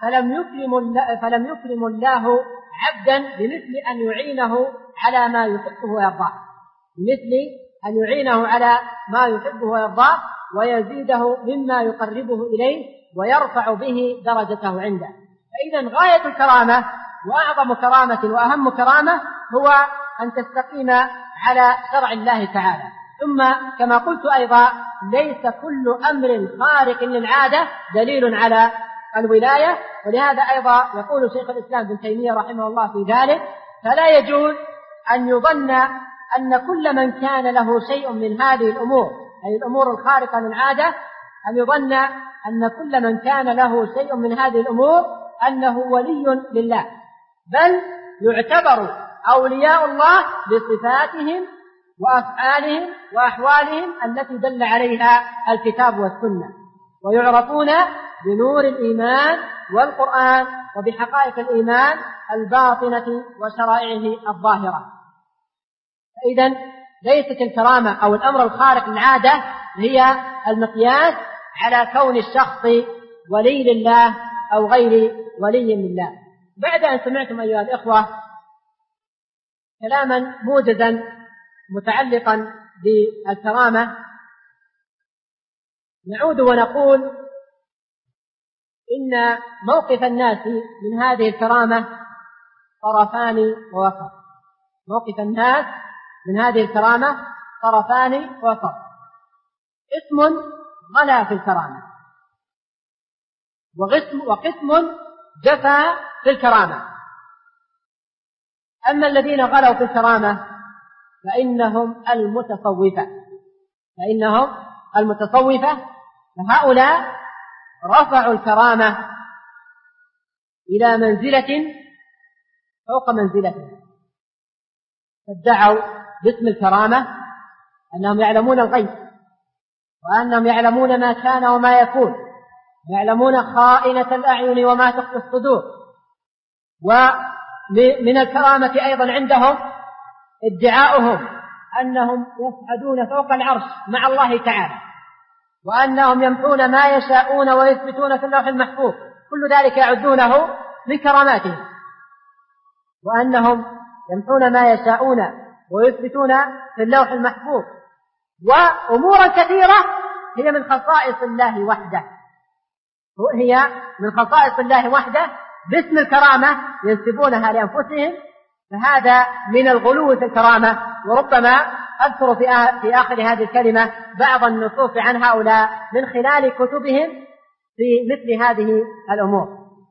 فلم يكرم الله عبدا بمثل أن يعينه على ما يحبه ويرضاه، بمثل أن يعينه على ما يحبه ويرضاه ويزيده مما يقربه إليه ويرفع به درجته عنده. فإذا غاية الكرامة وأعظم كرامة وأهم كرامة هو أن تستقيم على شرع الله تعالى. ثم كما قلت أيضا ليس كل أمر خارق للعادة دليل على الولاية، ولهذا أيضا يقول شيخ الإسلام ابن تيمية رحمه الله في ذلك: فلا يجوز أن يظن أن كل من كان له شيء من هذه الأمور، أي الأمور الخارقة للعادة، أن يظن أن كل من كان له شيء من هذه الأمور أنه ولي لله، بل يعتبر أولياء الله بصفاتهم وأفعالهم وأحوالهم التي دل عليها الكتاب والسنة، ويعرفون بنور الإيمان والقرآن وبحقائق الإيمان الباطنة وشرائعه الظاهرة. فإذا ليست الكرامة أو الأمر الخارق للعادة هي المقياس على كون الشخص ولي لله أو غير ولي لله. بعد أن سمعتم أيها الإخوة كلاما موجزا متعلقا بالكرامة، نعود ونقول إن موقف الناس من هذه الكرامة طرفان ووسط. موقف الناس من هذه الكرامة طرفان ووسط. قسم غلا في الكرامة وقسم جفا في الكرامة. أما الذين غلوا في الكرامة فإنهم المتصوفة، فهؤلاء رفعوا الكرامة إلى منزلة فوق منزلته، فادعوا باسم الكرامة أنهم يعلمون الغيب، وأنهم يعلمون ما كان وما يكون، يعلمون خائنة الأعين وما تخفي الصدور. ومن الكرامة أيضا عندهم ادعاؤهم أنهم يصعدون فوق العرش مع الله تعالى، وأنهم يمحون ما يشاءون ويثبتون في اللوح المحفوظ، كل ذلك يعدونه من كراماتهم، وأنهم يمحون ما يشاءون ويثبتون في اللوح المحفوظ. وأمورا كثيرة هي من خصائص الله وحده، هي من خصائص الله وحده باسم الكرامة ينسبونها لأنفسهم، فهذا من الغلو في الكرامة. وربما أذكر في آخر هذه الكلمة بعض النصوص عن هؤلاء من خلال كتبهم في مثل هذه الأمور.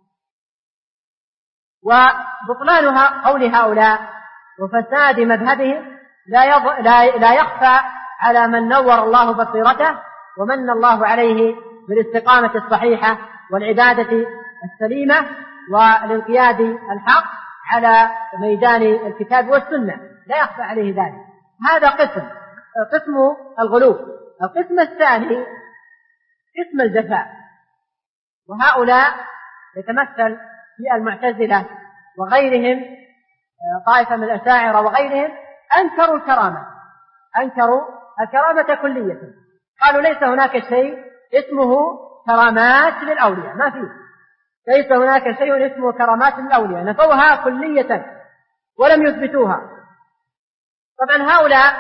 وبطلانها قول هؤلاء وفساد مذهبهم لا يخفى على من نور الله بصيرته ومن الله عليه بالاستقامة الصحيحة والعبادة السليمة والانقياد الحق على ميدان الكتاب والسنة، لا يخفى عليه ذلك. هذا قسم الغلو. القسم الثاني قسم الجفاء، وهؤلاء يتمثل في المعتزلة وغيرهم، طائفة من الأشاعرة وغيرهم، أنكروا الكرامة كلية، قالوا ليس هناك شيء اسمه كرامات للأولياء، ما فيه، ليس هناك شيء اسمه كرامات للأولياء، نفوها كلية ولم يثبتوها. طبعا هؤلاء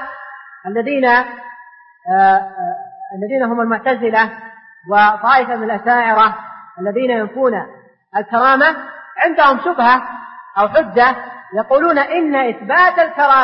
الذين هم المعتزلة وطائفة من الأشاعرة الذين ينفون الكرامة عندهم شبهة أو حجة، يقولون إن إثبات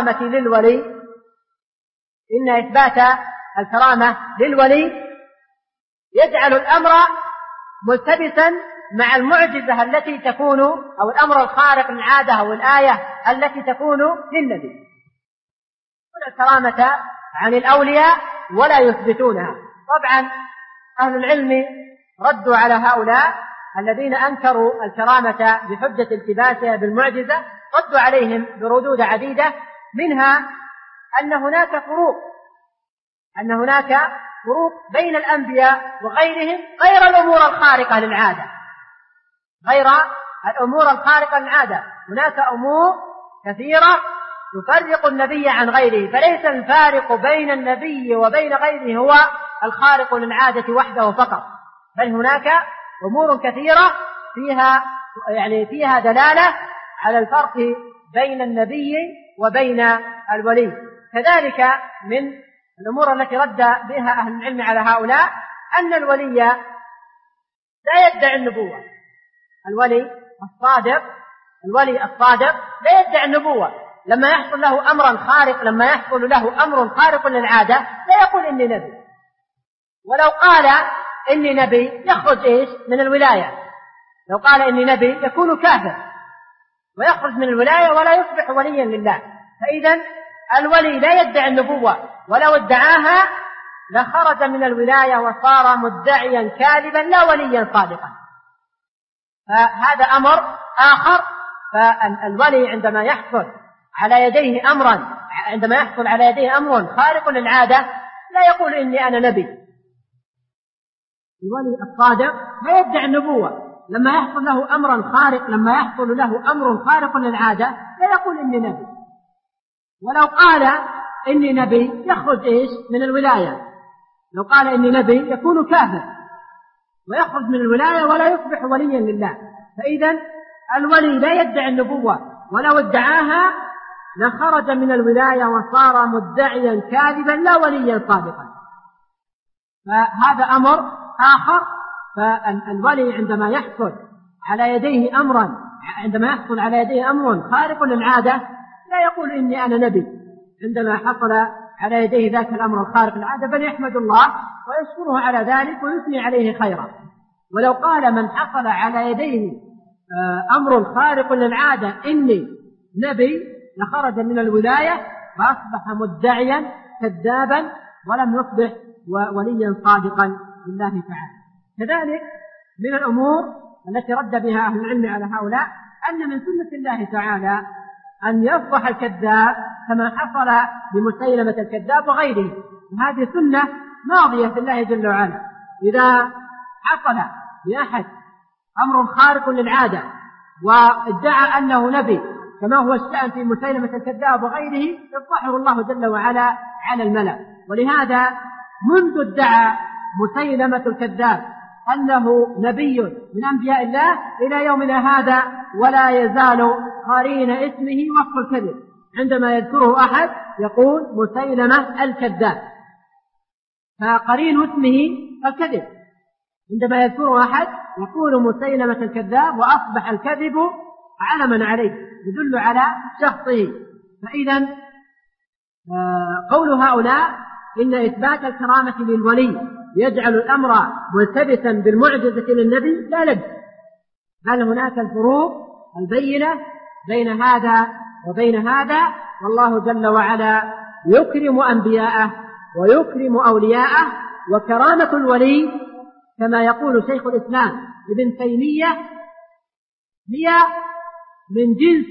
الكرامة للولي يجعل الأمر ملتبسا مع المعجزة التي تكون أو الأمر الخارق للعادة أو الآية التي تكون للنبي، الكرامة عن الأولياء ولا يثبتونها. طبعا أهل العلم ردوا على هؤلاء الذين أنكروا الكرامة بحجة التباسها بالمعجزة، ردوا عليهم بردود عديدة، منها أن هناك فروق بين الأنبياء وغيرهم غير الأمور الخارقة للعادة. هناك أمور كثيرة تفرق النبي عن غيره، فليس الفارق بين النبي وبين غيره هو الخارق للعادة وحده فقط، بل هناك أمور كثيرة فيها دلالة على الفرق بين النبي وبين الولي. كذلك من الأمور التي رد بها أهل العلم على هؤلاء أن الولي لا يدعي النبوة، الولي الصادق لا يدعي النبوة. لما يحصل له أمر خارق للعادة لا يقول إني نبي، ولو قال إني نبي يخرج من الولاية، لو قال إني نبي يكون كافر ويخرج من الولاية ولا يصبح وليا لله. فإذا الولي لا يدعي النبوة، ولو ادعاها لخرج من الولاية وصار مدعيا كاذبا لا وليا صادقا. فهذا أمر آخر. فالولي عندما يحصل على يديه أمر خارق للعادة لا يقول إني أنا نبي. الولي الصادق لا يدعي النبوة، لما يحصل له أمر خارق للعادة لا يقول إني نبي، ولو قال إني نبي يخرج من الولاية، لو قال إني نبي يكون كافر ويخرج من الولاية ولا يصبح وليا لله. فإذا الولي لا يدعي النبوة، ولو ادعاها لخرج من الولاية وصار مدعيا كاذبا لا وليا صادقا. فهذا أمر آخر. فالولي عندما يحصل على يديه أمر خارق للعادة لا يقول إني أنا نبي عندما حصل على يديه ذاك الأمر الخارق للعادة، بل يحمد الله ويشكره على ذلك ويثني عليه خيرا. ولو قال من حصل على يديه أمر خارق للعادة إني نبي لخرج من الولاية فأصبح مدعيا كذابا ولم يصبح وليا صادقا لله تعالى. كذلك من الأمور التي رد بها أهل العلم على هؤلاء أن من سنة الله تعالى أن يفضح الكذاب كما حصل بمسيلمة الكذاب وغيره. وهذه سنة ماضية في الله جل وعلا. إذا حصل لأحد أمر خارق للعادة وادعى أنه نبي كما هو الشأن في مسيلمة الكذاب وغيره، يفضحه الله جل وعلا على الملأ. ولهذا منذ ادعى مسيلمة الكذاب أنه نبي من أنبياء الله إلى يومنا هذا ولا يزال قرين اسمه وصف الكذب. عندما يذكره أحد يقول مسيلمة الكذاب، فقرين اسمه الكذب. عندما يذكره أحد يقول مسيلمة الكذاب، وأصبح الكذب علما عليه يدل على شخصه. فإذا قول هؤلاء إن إثبات الكرامة للولي يجعل الأمر ملتبسا بالمعجزة للنبي لا لبس، بل هناك الفروق البينة بين هذا وبين هذا. والله جل وعلا يكرم أنبياءه ويكرم أولياءه. وكرامة الولي كما يقول شيخ الإسلام ابن تيمية هي من جنس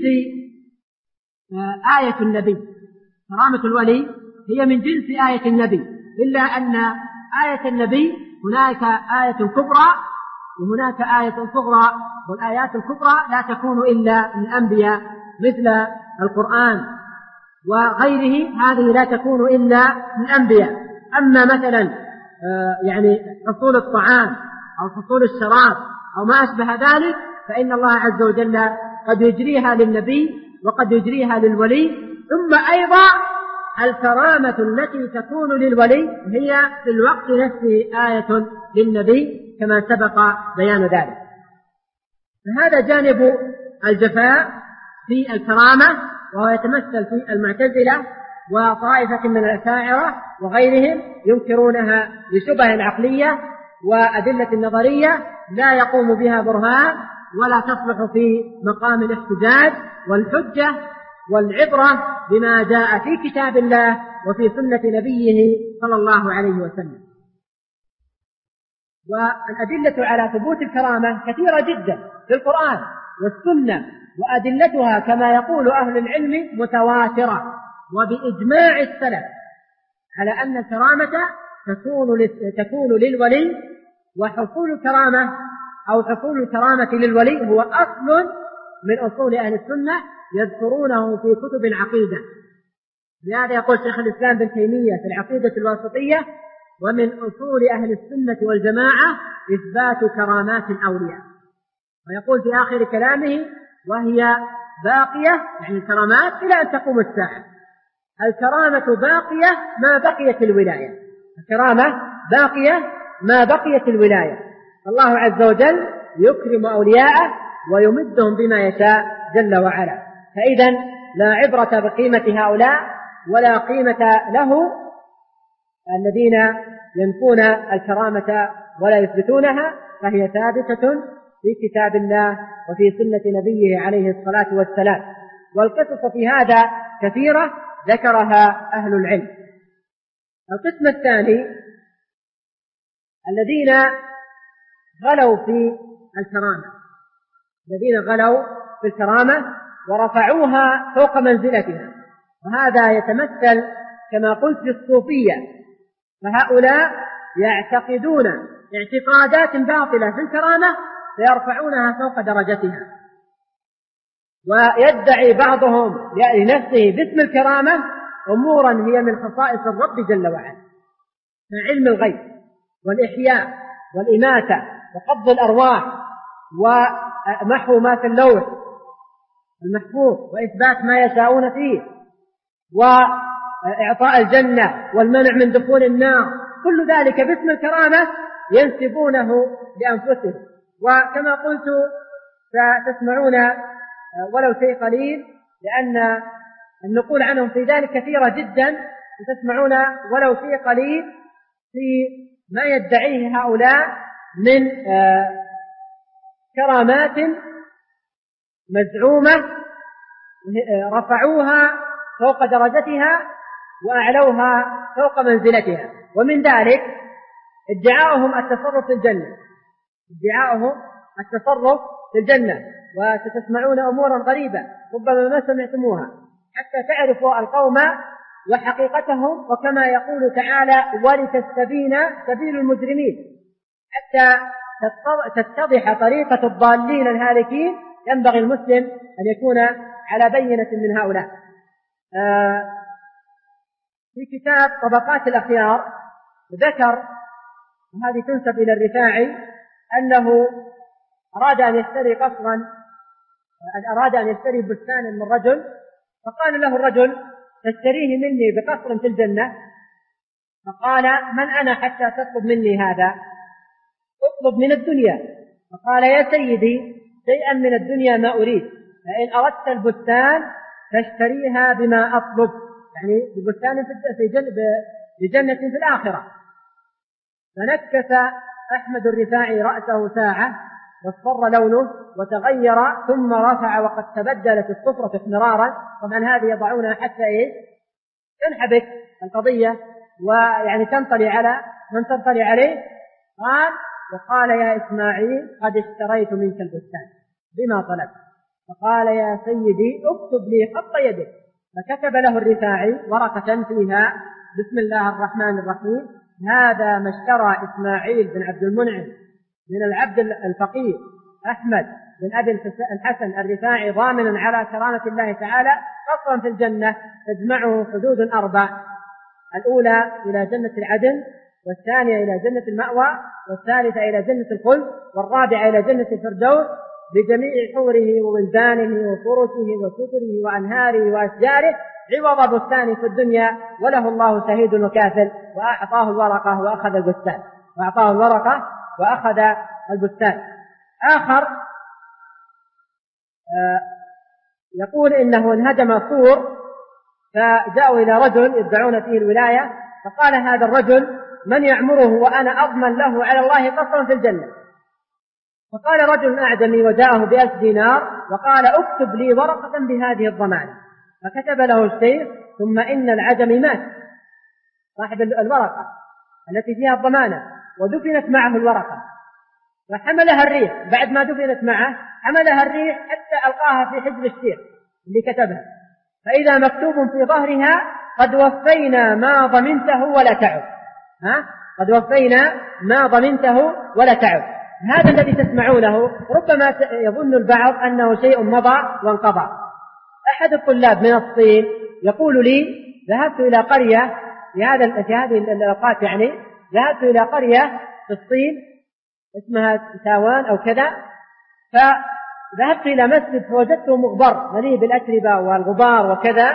آية النبي. كرامة الولي هي من جنس آية النبي، إلا أن آية النبي هناك آية كبرى وهناك آية صغرى، والآيات الكبرى لا تكون إلا للأنبياء مثل القرآن وغيره، هذه لا تكون إلا للأنبياء. أما مثلا يعني حصول الطعام أو حصول الشراب أو ما أشبه ذلك فإن الله عز وجل قد يجريها للنبي وقد يجريها للولي. ثم أيضا الكرامة التي تكون للولي هي في الوقت نفسه آية للنبي كما سبق بيان ذلك. فهذا جانب الجفاء في الكرامة، وهو يتمثل في المعتزلة وطائفة من الأشاعرة وغيرهم ينكرونها لشبه عقلية وأدلة نظرية لا يقوم بها برهان ولا تصلح في مقام الاحتجاج والحجة، والعبرة بما جاء في كتاب الله وفي سنة نبيه صلى الله عليه وسلم. والأدلة على ثبوت الكرامة كثيرة جدا في القرآن والسنة، وأدلتها كما يقول أهل العلم متواترة وبإجماع السلف على أن الكرامة تكون للولي. وحصول الكرامة أو حصول الكرامة للولي هو أصل من أصول أهل السنة يذكرونه في كتب العقيدة. لهذا يقول شيخ الإسلام بن تيمية في العقيدة الواسطية: ومن أصول أهل السنة والجماعة إثبات كرامات الأولياء. ويقول في آخر كلامه: وهي باقية، يعني الكرامات إلى أن تقوم الساعة. الكرامة باقية ما بقيت الولاية، الكرامة باقية ما بقيت الولاية. الله عز وجل يكرم أولياءه ويمدهم بما يشاء جل وعلا. فإذا لا عبرة بقيمة هؤلاء ولا قيمة له الذين ينفون الكرامة ولا يثبتونها، فهي ثابتة في كتاب الله وفي سنة نبيه عليه الصلاة والسلام. والقصص في هذا كثيرة ذكرها أهل العلم. القسم الثاني الذين غلوا في الكرامة، الذين غلوا في الكرامة ورفعوها فوق منزلتها، وهذا يتمثل كما قلت في الصوفية. فهؤلاء يعتقدون اعتقادات باطلة في الكرامة فيرفعونها فوق درجتها، ويدعي بعضهم لنفسه باسم الكرامة أمورا هي من خصائص الرب جل وعلا، كعلم الغيب والإحياء والإماتة وقبض الأرواح ومحو ما في اللوح المحفوظ وإثبات ما يشاءون فيه وإعطاء الجنة والمنع من دخول النار. كل ذلك باسم الكرامة ينسبونه لأنفسهم. وكما قلت ستسمعون ولو شيء قليل، لأن النقول عنهم في ذلك كثيرة جدا، ستسمعون ولو شيء قليل في ما يدعيه هؤلاء من كرامات مزعومة رفعوها فوق درجتها وأعلوها فوق منزلتها. ومن ذلك ادعاؤهم التصرف في الجنة، ادعاؤهم التصرف في الجنة، وستسمعون أمورا غريبة ربما ما سمعتموها حتى تعرفوا القوم وحقيقتهم، وكما يقول تعالى ولتستبين سبيل المجرمين، حتى تتضح طريقة الضالين الهالكين. ينبغي المسلم أن يكون على بينة من هؤلاء. في كتاب طبقات الأخيار ذكر، وهذه تنسب إلى الرفاعي، أنه أراد أن يشتري قصرا، أراد أن يشتري بستانا من رجل، فقال له الرجل تشتريه مني بقصر في الجنة؟ فقال من أنا حتى تطلب مني هذا؟ اطلب من الدنيا. فقال يا سيدي شيئا من الدنيا ما أريد، فإن أردت البستان فاشتريها بما أطلب، يعني ببستان في جنة في الآخرة. فنكس أحمد الرفاعي رأسه ساعة واصفر لونه وتغير، ثم رفع وقد تبدلت الصفرة احمرارا. طبعا هذه يضعونها حتى تنحبك القضية ويعني تنطلي على من تنطلي عليه. وقال يا إسماعيل قد اشتريت منك البستان بما طلبت. فقال يا سيدي اكتب لي خط يدك. فكتب له الرفاعي ورقة فيها بسم الله الرحمن الرحيم: هذا ما اشترى إسماعيل بن عبد المنعم من العبد الفقير أحمد بن أبي الحسن الرفاعي ضامنا على كرامة الله تعالى قصرا في الجنة تجمعه حدود 4: الأولى إلى جنة العدن، والثانية إلى جنة المأوى، والثالثة إلى جنة الخلد، والرابعة إلى جنة الفردوس بجميع حوره وولدانه وفرشه وستره وأنهاره وأشجاره، عوض بستان في الدنيا، وله الله شهيد وكافل. وأعطاه الورقة وأخذ البستان، وأعطاه الورقة وأخذ البستان. آخر يقول إنه انهدم سور، فجاءوا إلى رجل يدعون فيه الولاية، فقال هذا الرجل من يعمره وأنا أضمن له على الله قصرا في الجنة؟ فقال رجل أعجمي وجاءه ب1000 دينار وقال اكتب لي ورقة بهذه الضمان. فكتب له الشيخ، ثم إن العجمي مات صاحب الورقة التي فيها الضمانة، ودفنت معه الورقة، فحملها الريح. بعد ما دفنت معه حملها الريح حتى ألقاها في حجر الشيخ اللي كتبها، فإذا مكتوب في ظهرها قد وفينا ما ضمنته ولا تعب. قد وفينا ما ضمنته ولا تعب. هذا الذي تسمعونه ربما يظن البعض أنه شيء مضى وانقضى. أحد الطلاب من الصين يقول لي ذهبت إلى قرية في هذه الأوقات، يعني ذهبت إلى قرية في الصين اسمها تاوان أو كذا، فذهبت إلى مسجد فوجدته مغبر مليء بالأتربة والغبار وكذا،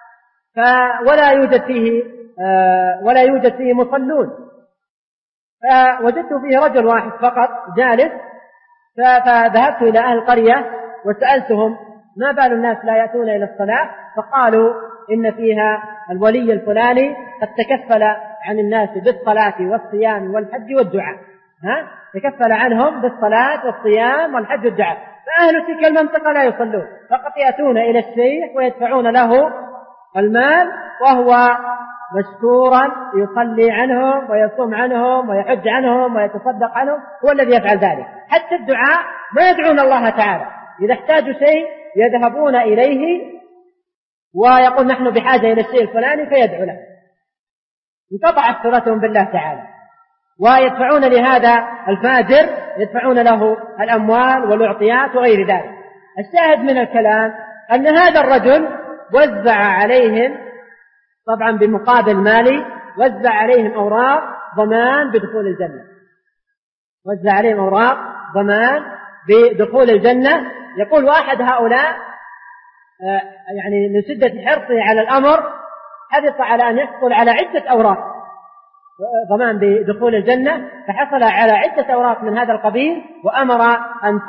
ولا يوجد فيه مصلون، فوجدت فيه رجل واحد فقط جالس. فذهبت إلى أهل القرية وسألتهم ما بال الناس لا يأتون إلى الصلاة؟ فقالوا إن فيها الولي الفلاني قد تكفل عن الناس بالصلاة والصيام والحج والدعاء، تكفل عنهم بالصلاة والصيام والحج والدعاء. فأهل تلك المنطقة لا يصلون، فقط يأتون إلى الشيخ ويدفعون له المال، وهو مشكورا يصلي عنهم ويصوم عنهم ويحج عنهم ويتصدق عنهم، هو الذي يفعل ذلك. حتى الدعاء ما يدعون الله تعالى، إذا احتاجوا شيء يذهبون إليه ويقول نحن بحاجة إلى الشيء الفلاني فيدعو له، انقطعت صلتهم بالله تعالى. ويدفعون لهذا الفاجر يدفعون له الأموال والأعطيات وغير ذلك. الشاهد من الكلام أن هذا الرجل وزع عليهم طبعا بمقابل مالي، وزع عليهم أوراق ضمان بدخول الجنة، وزع عليهم أوراق ضمان بدخول الجنة. يقول واحد هؤلاء يعني من شدة حرصه على الأمر حرص على أن يحصل على عدة أوراق ضمان بدخول الجنة، فحصل على عدة أوراق من هذا القبيل وأمر أن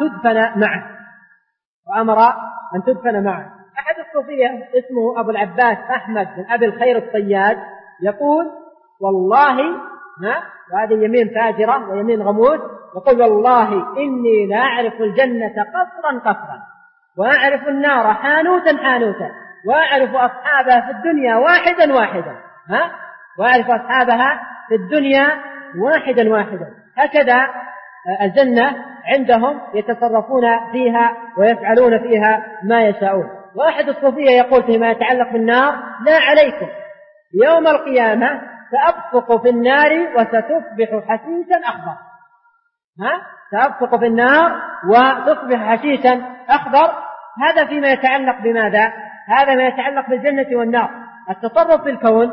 تدفن معه. أحد الصوفية اسمه أبو العباس أحمد بن أبي الخير الصياد يقول والله، وهذه يمين فاجرة ويمين غموس، يقول والله إني لا أعرف الجنة قصرا قصرا، وأعرف النار حانوتا حانوتا، وأعرف أصحابها في الدنيا واحدا واحدا، وأعرف أصحابها في الدنيا واحدا واحدا. هكذا الجنة عندهم يتصرفون فيها ويفعلون فيها ما يشاءون. واحد الصوفية يقول فيما يتعلق بالنار: لا عليكم، يوم القيامة سأبصق في النار وستصبح حشيشا أخضر. سأبصق في النار وتصبح حشيشا أخضر. هذا فيما يتعلق بماذا؟ هذا ما يتعلق بالجنة والنار. التصرف في الكون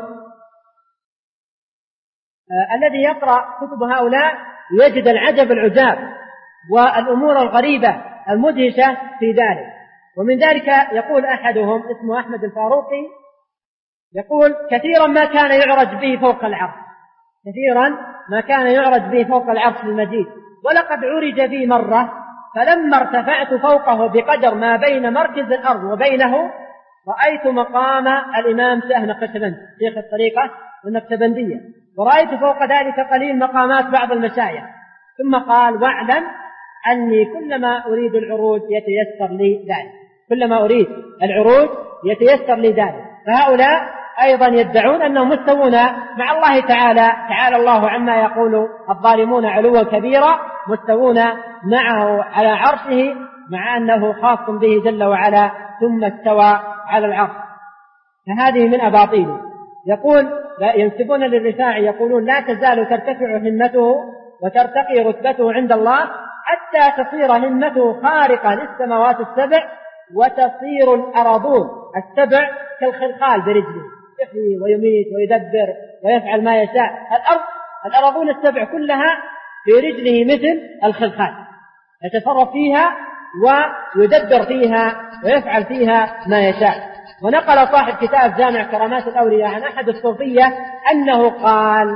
الذي يقرأ كتب هؤلاء يجد العجب العجاب والأمور الغريبة المدهشة في ذلك. ومن ذلك يقول أحدهم اسمه أحمد الفاروقي، يقول: كثيرا ما كان يعرج به فوق العرش، كثيرا ما كان يعرج به فوق العرش المجيد، ولقد عرج بي مرة فلما ارتفعت فوقه بقدر ما بين مركز الأرض وبينه رأيت مقام الإمام شاه نقشبند شيخ الطريقة والنقشبندية، ورأيت فوق ذلك قليل مقامات بعض المشايخ. ثم قال: واعلم أني كلما أريد العروج يتيسر لي ذلك، كلما أريد العروج يتيسر لي ذلك. فهؤلاء أيضا يدعون أنهم مستوون مع الله تعالى، تعالى الله عما يقول الظالمون علوا كبيرا، مستوون معه على عرشه مع أنه خاص به جل وعلا ثم استوى على العرش. فهذه من أباطيله. يقول ينسبون للرفاعي يقولون: لا تزال ترتفع همته وترتقي رتبته عند الله حتى تصير همته خارقة للسماوات السبع وتصير الأراضون السبع كالخلخال برجله، يحيي ويميت ويدبر ويفعل ما يشاء. الأراضون السبع كلها في رجله مثل الخلخال، يتصرف فيها ويدبر فيها ويفعل فيها ما يشاء. ونقل صاحب كتاب جامع كرامات الأولياء عن أحد الصوفية أنه قال: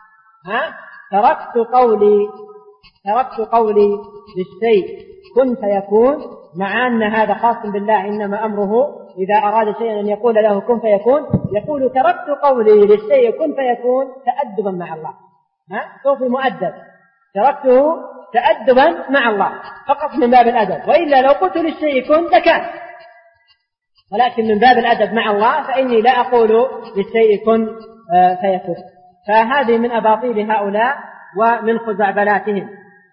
تركت قولي للشيء كن فيكون، مع أن هذا خاص بالله، إنما أمره إذا أراد شيئا أن يقول له كن فيكون. يقول: تركت قولي للشيء كن فيكون تأدبا مع الله. صوفي مؤدب، تركته تأدبا مع الله فقط من باب الأدب، وإلا لو قلت للشيء كن لكان، ولكن من باب الأدب مع الله فإني لا أقول للشيء كن فيكون. فهذه من أباطيل هؤلاء ومن خزعبلاتهم.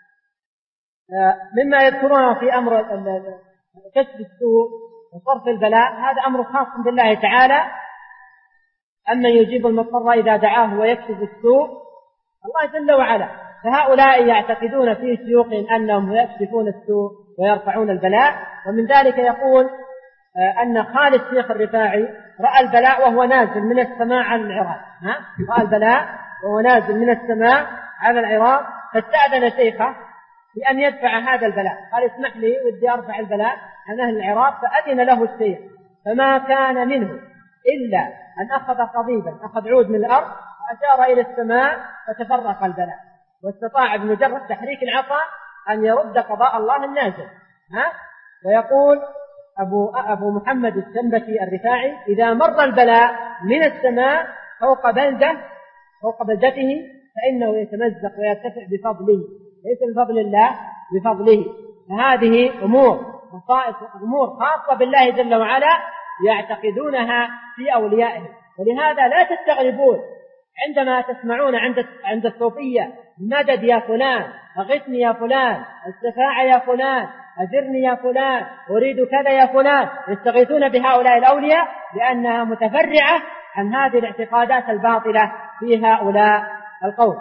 مما يذكرونه في أمر كشف السوء وصرف البلاء، هذا أمر خاص بالله تعالى. أما يجيب المضطر إذا دعاه ويكشف السوء الله جل وعلا. فهؤلاء يعتقدون في شيوخهم أنهم يكشفون السوء ويرفعون البلاء. ومن ذلك يقول أن خالد الشيخ الرفاعي رأى البلاء وهو نازل من السماء على العراق، رأى البلاء وهو نازل من السماء على العراق، فاستأذن شيخه بأن يدفع هذا البلاء، قال: اسمح لي ودي أرفع البلاء عن أهل العراق. فأذن له الشيخ، فما كان منه إلا أن أخذ قضيبا، أخذ عود من الأرض وأشار إلى السماء فتفرق البلاء، واستطاع بمجرد تحريك العصا أن يرد قضاء الله النازل. ويقول أبو محمد السنبتي الرفاعي: إذا مر البلاء من السماء فوق بلدته فإنه يتمزق ويرتفع بفضله، ليس بفضل الله، بفضله. فهذه أمور خصائص، أمور خاصة بالله جل وعلا يعتقدونها في أوليائهم. ولهذا لا تستغربون عندما تسمعون عند الصوفية: مدد يا فلان، أغثني يا فلان، الشفاعة يا فلان، أجرني يا فلان، أريد كذا يا فلان. يستغيثون بهؤلاء الأولياء لأنها متفرعة عن هذه الاعتقادات الباطلة في هؤلاء القوم.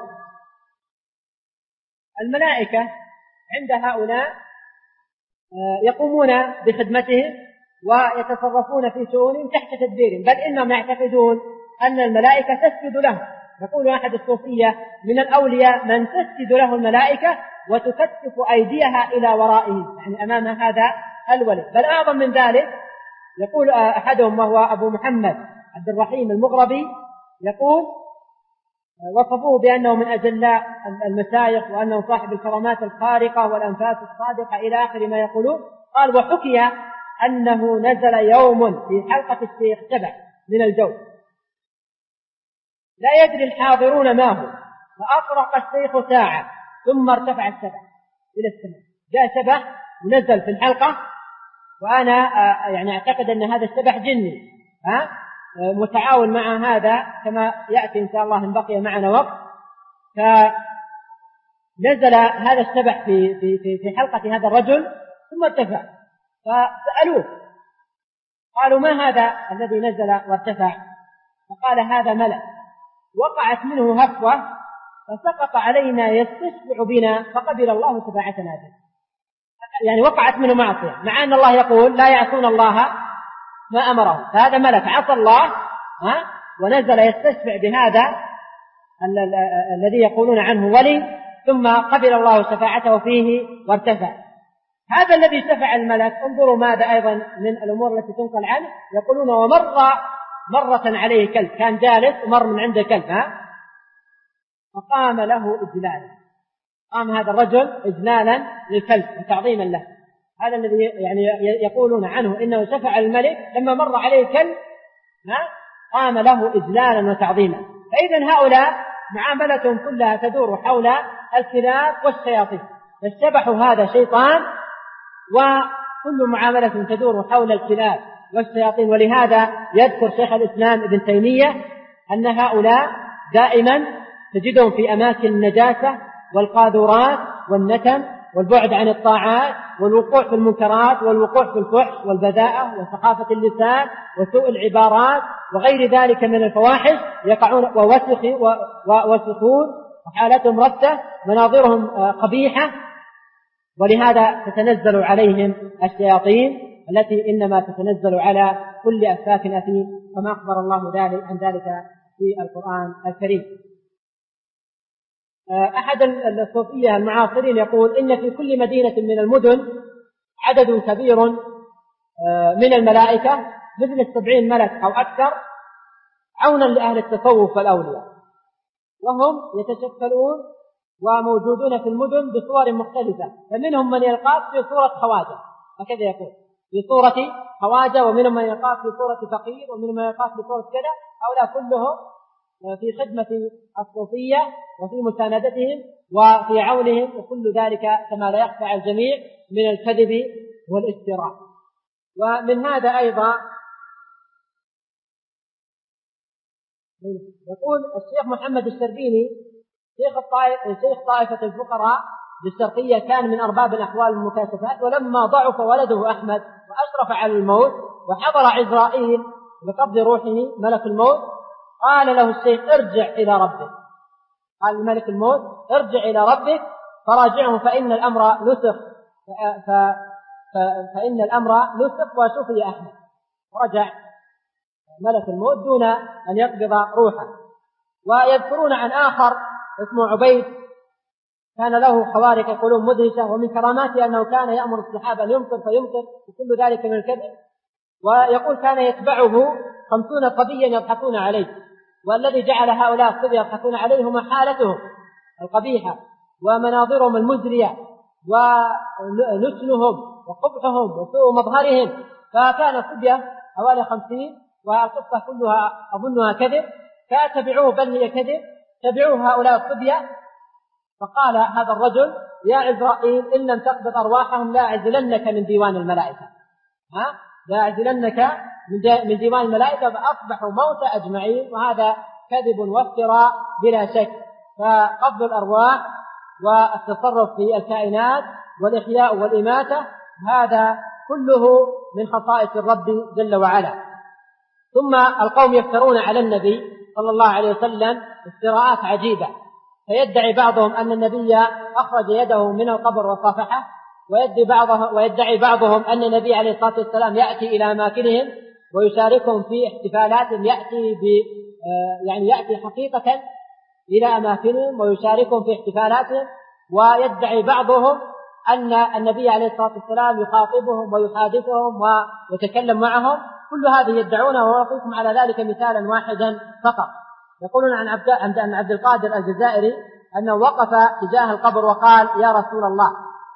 الملائكة عند هؤلاء يقومون بخدمتهم ويتصرفون في شؤونهم تحت تدبيرهم، بل إنهم يعتقدون أن الملائكة تسجد لهم. يقول أحد الصوفية: من الأولياء من تسجد له الملائكة وتكتف أيديها إلى ورائهم، يعني أمام هذا الولي. بل أعظم من ذلك، يقول أحدهم وهو أبو محمد عبد الرحيم المغربي، يقول: وصفوه بأنه من أجلاء المشايخ وأنه صاحب الكرامات الخارقة والأنفاس الصادقة إلى آخر ما يقولون. قال: وحكي أنه نزل يوم في حلقة الشيخ شبح من الجو لا يدري الحاضرون ما هو، فأطرق الشيخ ساعة ثم ارتفع الشبح إلى السماء. جاء شبح ونزل في الحلقة، وأنا يعني أعتقد أن هذا الشبح جني متعاون مع هذا كما يأتي إن شاء الله إن بقي معنا وقت. نزل هذا السبع في حلقة هذا الرجل ثم ارتفع، فسألوه قالوا ما هذا الذي نزل وارتفع؟ فقال هذا ملك وقعت منه هفوة فسقط علينا يستشفع بنا فقبل الله شفاعتنا به. يعني وقعت منه معصية، مع أن الله يقول لا يعصون الله ما أمره، فهذا ملك عصى الله ونزل يستشفع بهذا الذي يقولون عنه ولي، ثم قبل الله شفاعته فيه وارتفع. هذا الذي شفع الملك انظروا ماذا أيضا من الأمور التي تنقل عنه، يقولون مرة عليه كلب، كان جالس ومر من عنده كلب فقام له إجلالا، قام هذا الرجل إجلالا للكلب وتعظيما له. هذا الذي يعني يقولون عنه إنه شفع الملك لما مر عليه كلب قام له إجلالا وتعظيما. فإذا هؤلاء معاملتهم كلها تدور حول الكلاب والشياطين، فالشبح هذا شيطان، وكل معاملة تدور حول الكلاب والشياطين. ولهذا يذكر شيخ الإسلام ابن تيمية أن هؤلاء دائما تجدهم في أماكن النجاسة والقاذورات والنتم والبعد عن الطاعات والوقوع في المنكرات والوقوع في الفحش والبذاءة وسخافة اللسان وسوء العبارات وغير ذلك من الفواحش، يقعون وسخون وحالتهم رثة، مناظرهم قبيحة، ولهذا تتنزل عليهم الشياطين التي إنما تتنزل على كل أفاك أثيم، كما أخبر الله عن ذلك في القرآن الكريم. أحد الصوفية المعاصرين يقول إن في كل مدينة من المدن عدد كبير من الملائكة مثل 70 ملك أو أكثر عونا لأهل التصوف والأولياء، وهم يتشكلون وموجودون في المدن بصور مختلفة، فمنهم من يلقاك في صورة خواجة، هكذا يقول في صورة خواجة، ومنهم من يلقاك في صورة فقير، ومنهم من يلقاك في صورة كذا. هؤلاء كلهم في خدمة الصوفية وفي مساندتهم وفي عونهم، وكل ذلك كما لا يخفى على الجميع من الكذب والافتراء. ومن هذا أيضا يقول الشيخ محمد الشربيني شيخ طائفة الفقراء بالشرقية كان من أرباب الأحوال والمكاشفات، ولما ضعف ولده أحمد وأشرف على الموت وحضر عزرائيل بقبض روحه ملك الموت، قال له الشيخ ارجع إلى ربك، قال لملك الموت ارجع إلى ربك فراجعه فإن الأمر نسخ وشفي أحمد. ورجع ملك الموت دون أن يقبض روحه. ويذكرون عن آخر اسمه عبيد كان له خوارق قلوب مدهشة، ومن كراماته أنه كان يأمر السحاب أن يمطر فيمطر، وكل ذلك من الكذب. ويقول كان يتبعه 50 صبيا يضحكون عليه، والذي جعل هؤلاء الصبي يضحكون عليه هم حالتهم القبيحة ومناظرهم المزرية ونسلهم وقبحهم وسوء مظهرهم، فكان الصبية حوالي 50، والقصة كلها أظنها كذب، فاتبعوه بل هي كذب، تبعوه هؤلاء الصبية. فقال هذا الرجل يا عزرائيل إن لم تقبض أرواحهم لا أعزلنك من ديوان الملائكة، لا أعزلنك من ديوان الملائكة، فأصبحوا موتى أجمعين. وهذا كذب وافتراء بلا شك. فقبض الأرواح والتصرف في الكائنات والإحياء والإماتة هذا كله من خصائص الرب جل وعلا. ثم القوم يفترون على النبي صلى الله عليه وسلم افتراءات عجيبة، فيدعي بعضهم أن النبي أخرج يده من القبر وصافحه، ويدعي بعضهم أن النبي عليه الصلاة والسلام يأتي إلى أماكنهم ويشاركهم في احتفالاتهم، يأتي حقيقة إلى أماكنهم ويشاركهم في احتفالاتهم. ويدعي بعضهم أن النبي عليه الصلاة والسلام يخاطبهم ويحادثهم ويتكلم معهم. كل هذه يدعونه، وأعطيكم على ذلك مثالا واحدا فقط. يقولون عن عبد القادر الجزائري أنه وقف تجاه القبر وقال يا رسول الله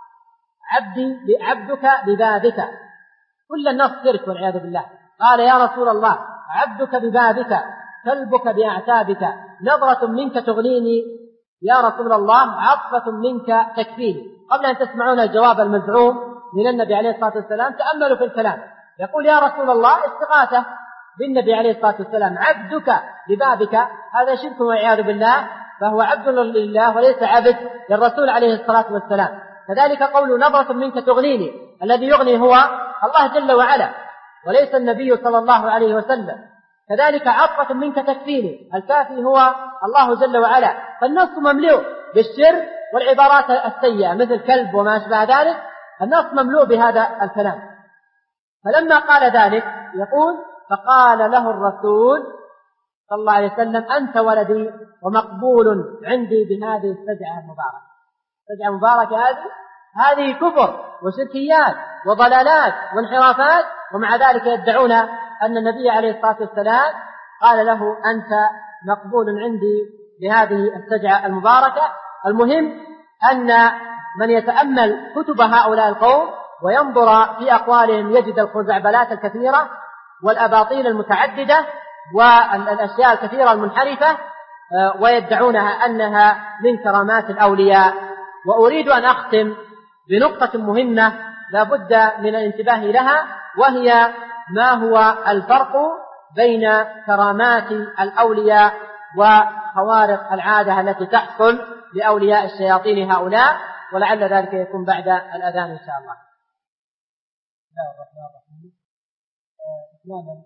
عبدك ببابك، كل الناس شرك والعياذ بالله. قال يا رسول الله عبدك ببابك كلبك بأعتابك، نظرة منك تغنيني يا رسول الله، عطفة منك تكفيني. قبل أن تسمعون الجواب المزعوم من النبي عليه الصلاة والسلام تأملوا في الكلام. يقول يا رسول الله استغاثة بالنبي عليه الصلاة والسلام، عبدك ببابك، هذا شرك والعياذ بالله. فهو عبد لله وليس عبد للرسول عليه الصلاة والسلام. كذلك قول نظرة منك تغنيني، الذي يغني هو الله جل وعلا وليس النبي صلى الله عليه وسلم. كذلك عطفة منك تكفيني، الكافي هو الله جل وعلا. فالنص مملوء بالشرك والعبارات السيئة مثل كلب وما أشبه ذلك، النص مملوء بهذا الكلام. فلما قال ذلك يقول فقال له الرسول صلى الله عليه وسلم أنت ولدي ومقبول عندي بهذه السجعة المباركة. السجعة المباركة هذه كفر وشركيات وضلالات وانحرافات، ومع ذلك يدعون أن النبي عليه الصلاة والسلام قال له أنت مقبول عندي بهذه السجعة المباركة. المهم أن من يتأمل كتب هؤلاء القوم وينظر في أقوالهم يجد الخزعبلات الكثيرة والأباطيل المتعددة والأشياء الكثيرة المنحرفة، ويدعونها أنها من كرامات الأولياء. وأريد أن أختم بنقطة مهمة لا بد من الانتباه لها، وهي ما هو الفرق بين كرامات الأولياء وخوارق العادة التي تحصل لأولياء الشياطين هؤلاء، ولعل ذلك يكون بعد الأذان إن شاء الله. بسم الله الرحمن الرحيم. إسلاما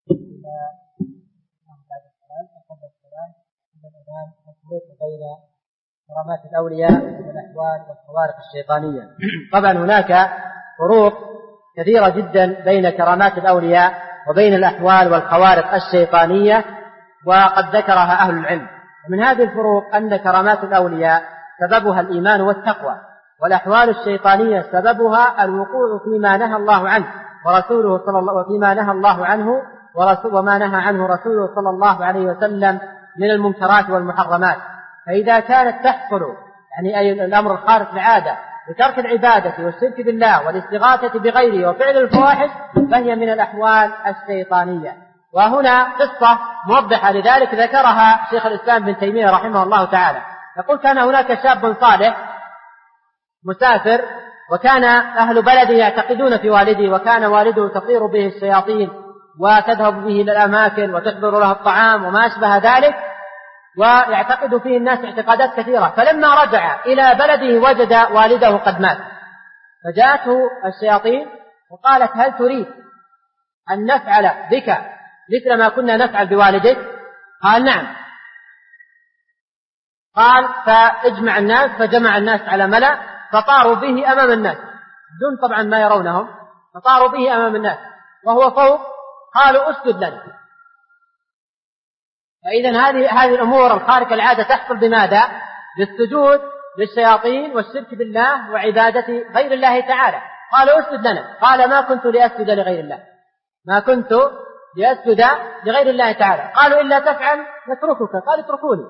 بعد السلام قبل السلام عند الأذان الفروق بين كرامات الأولياء والأحوال والخوارق الشيطانية. طبعا هناك فروق كثيرة جدا بين كرامات الأولياء وبين الأحوال والخوارق الشيطانية، وقد ذكرها أهل العلم. ومن هذه الفروق أن كرامات الأولياء سببها الإيمان والتقوى، والأحوال الشيطانية سببها الوقوع فيما نهى الله عنه ورسوله صلى الله وفيما نهى الله عنه وما نهى عنه رسوله صلى الله عليه وسلم من المنكرات والمحرمات. فإذا كانت تحصل يعني أي الأمر الخارق العادة بترك العبادة والشرك بالله والاستغاثة بغيره وفعل الفواحش فهي من الأحوال الشيطانية. وهنا قصة موضحة لذلك ذكرها شيخ الإسلام ابن تيمية رحمه الله تعالى. يقول كان هناك شاب صالح مسافر، وكان أهل بلده يعتقدون في والده، وكان والده تطير به الشياطين وتذهب به إلى الأماكن وتحضر له الطعام وما أشبه ذلك، ويعتقد فيه الناس اعتقادات كثيرة. فلما رجع إلى بلده وجد والده قد مات، فجاءته الشياطين وقالت هل تريد أن نفعل بك مثل ما كنا نفعل بوالدك؟ قال نعم. قال فاجمع الناس، فجمع الناس على ملأ فطاروا به أمام الناس دون طبعا ما يرونهم، فطاروا به أمام الناس وهو فوق، قالوا اسجد لنا. فإذا هذه الأمور الخارقة العادة تحصل بماذا؟ بالسجود للشياطين والشرك بالله وعبادة غير الله تعالى. قالوا اسجد لنا، قال ما كنت لأسجد لغير الله، ما كنت لأسجد لغير الله تعالى. قالوا إلا تفعل نتركك، قال اتركوني.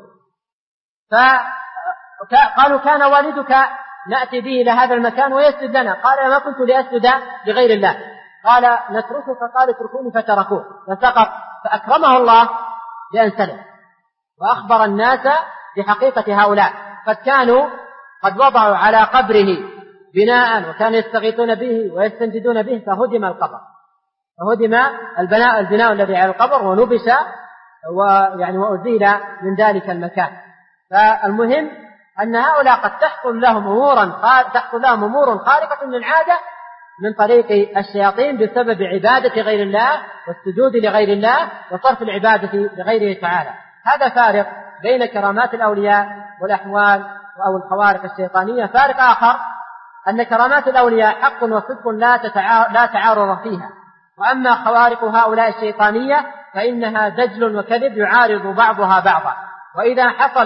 فقالوا كان والدك نأتي به إلى هذا المكان ويسجد لنا، قال ما كنت لأسجد لغير الله، قال نتركك، قال اتركوني، فتركوه فسقط. فأكرمه الله بأن سلم وأخبر الناس بحقيقة هؤلاء. قد كانوا قد وضعوا على قبره بناء وكانوا يستغيثون به ويستنجدون به، فهدم القبر، فهدم البناء الذي على القبر ونبش وأزيل من ذلك المكان. فالمهم أن هؤلاء قد تحصل لهم أمور خارقة للعادة من طريق الشياطين بسبب عبادة غير الله والسجود لغير الله وصرف العبادة لغيره تعالى. هذا فارق بين كرامات الأولياء والأحوال أو الخوارق الشيطانية. فارق آخر أن كرامات الأولياء حق وصدق لا تعارض فيها، وأما خوارق هؤلاء الشيطانية فإنها دجل وكذب يعارض بعضها بعضا. وإذا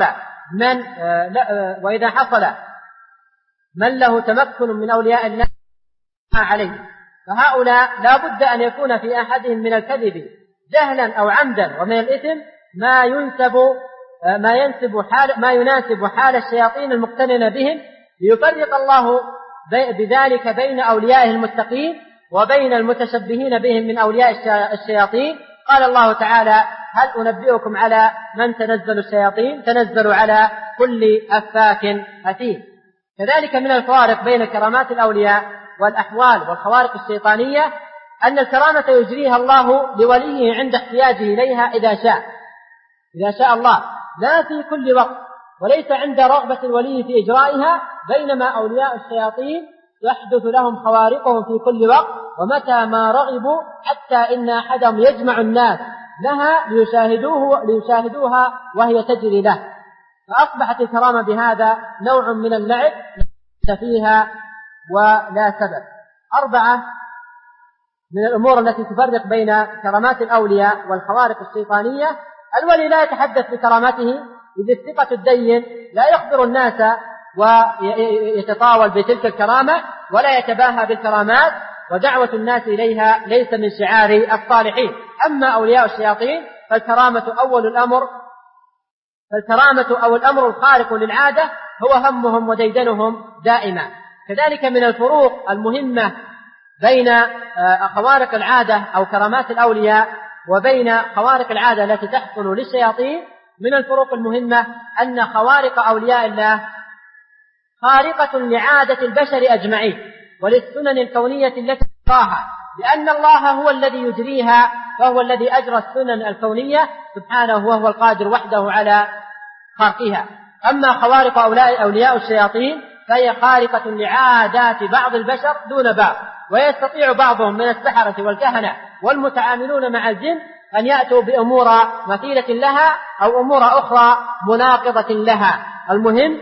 حصل من له تمكن من أولياء الله عليه، فهؤلاء لا بد أن يكون في أحدهم من الكذب جهلا أو عمدا، ومن الإثم ما يناسب حال الشياطين المقترنة بهم، ليفرق الله بذلك بين أوليائه المتقين وبين المتشبهين بهم من أولياء الشياطين. قال الله تعالى هل أنبئكم على من تنزل الشياطين؟ تنزل على كل أفاك أثيم. كذلك من الفوارق بين كرامات الأولياء والأحوال والخوارق الشيطانية أن الكرامة يجريها الله لوليه عند احتياجه إليها إذا شاء الله، لا في كل وقت، وليس عند رغبة الولي في إجرائها، بينما أولياء الشياطين يحدث لهم خوارقهم في كل وقت ومتى ما رغبوا، حتى إن أحدهم يجمع الناس لها ليشاهدوها وهي تجري له. فأصبحت الكرامة بهذا نوع من اللعب فيها ولا سبب. 4 من الأمور التي تفرق بين كرامات الأولياء والخوارق الشيطانية: الولي لا يتحدث بكرامته، إذ الثقة الدين لا يخبر الناس ويتطاول بتلك الكرامة ولا يتباهى بالكرامات، ودعوة الناس إليها ليس من شعار الصالحين. أما أولياء الشياطين فالكرامة أو الأمر الخارق للعادة هو همهم وديدنهم دائما. كذلك من الفروق المهمة بين خوارق العادة أو كرامات الأولياء وبين خوارق العادة التي تحصل للشياطين، من الفروق المهمة أن خوارق أولياء الله خارقة لعادة البشر أجمعين وللسنن الكونية التي تراها، لأن الله هو الذي يجريها، فهو الذي أجرى السنن الكونية سبحانه، وهو القادر وحده على خارقها. أما خوارق أولياء الشياطين فهي خارقة لعادات بعض البشر دون بعض، ويستطيع بعضهم من السحرة والكهنة والمتعاملون مع الجن أن يأتوا بأمور مثيلة لها أو أمور أخرى مناقضة لها. المهم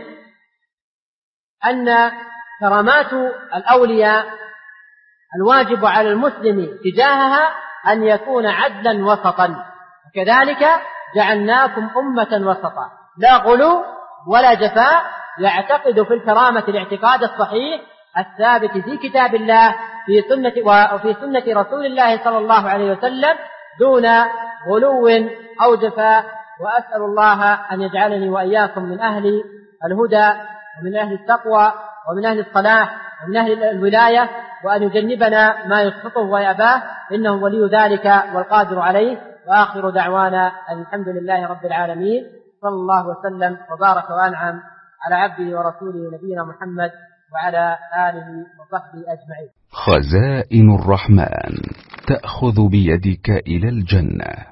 أن كرامات الأولياء الواجب على المسلم تجاهها أن يكون عدلا وسطا، وكذلك جعلناكم أمة وسطا، لا غلو ولا جفاء، يعتقد في الكرامة الاعتقاد الصحيح الثابت في كتاب الله وفي سنة رسول الله صلى الله عليه وسلم دون غلو أو جفاء. وأسأل الله أن يجعلني وإياكم من أهل الهدى ومن أهل التقوى ومن أهل الصلاح ومن أهل الولاية، وأن يجنبنا ما يسخطه ويأباه، إنه ولي ذلك والقادر عليه. وآخر دعوانا الحمد لله رب العالمين، صلى الله وسلم وبارك وأنعم على عبده ورسوله نبينا محمد وعلى آله وصحبه أجمعين. خزائن الرحمن تأخذ بيدك إلى الجنة.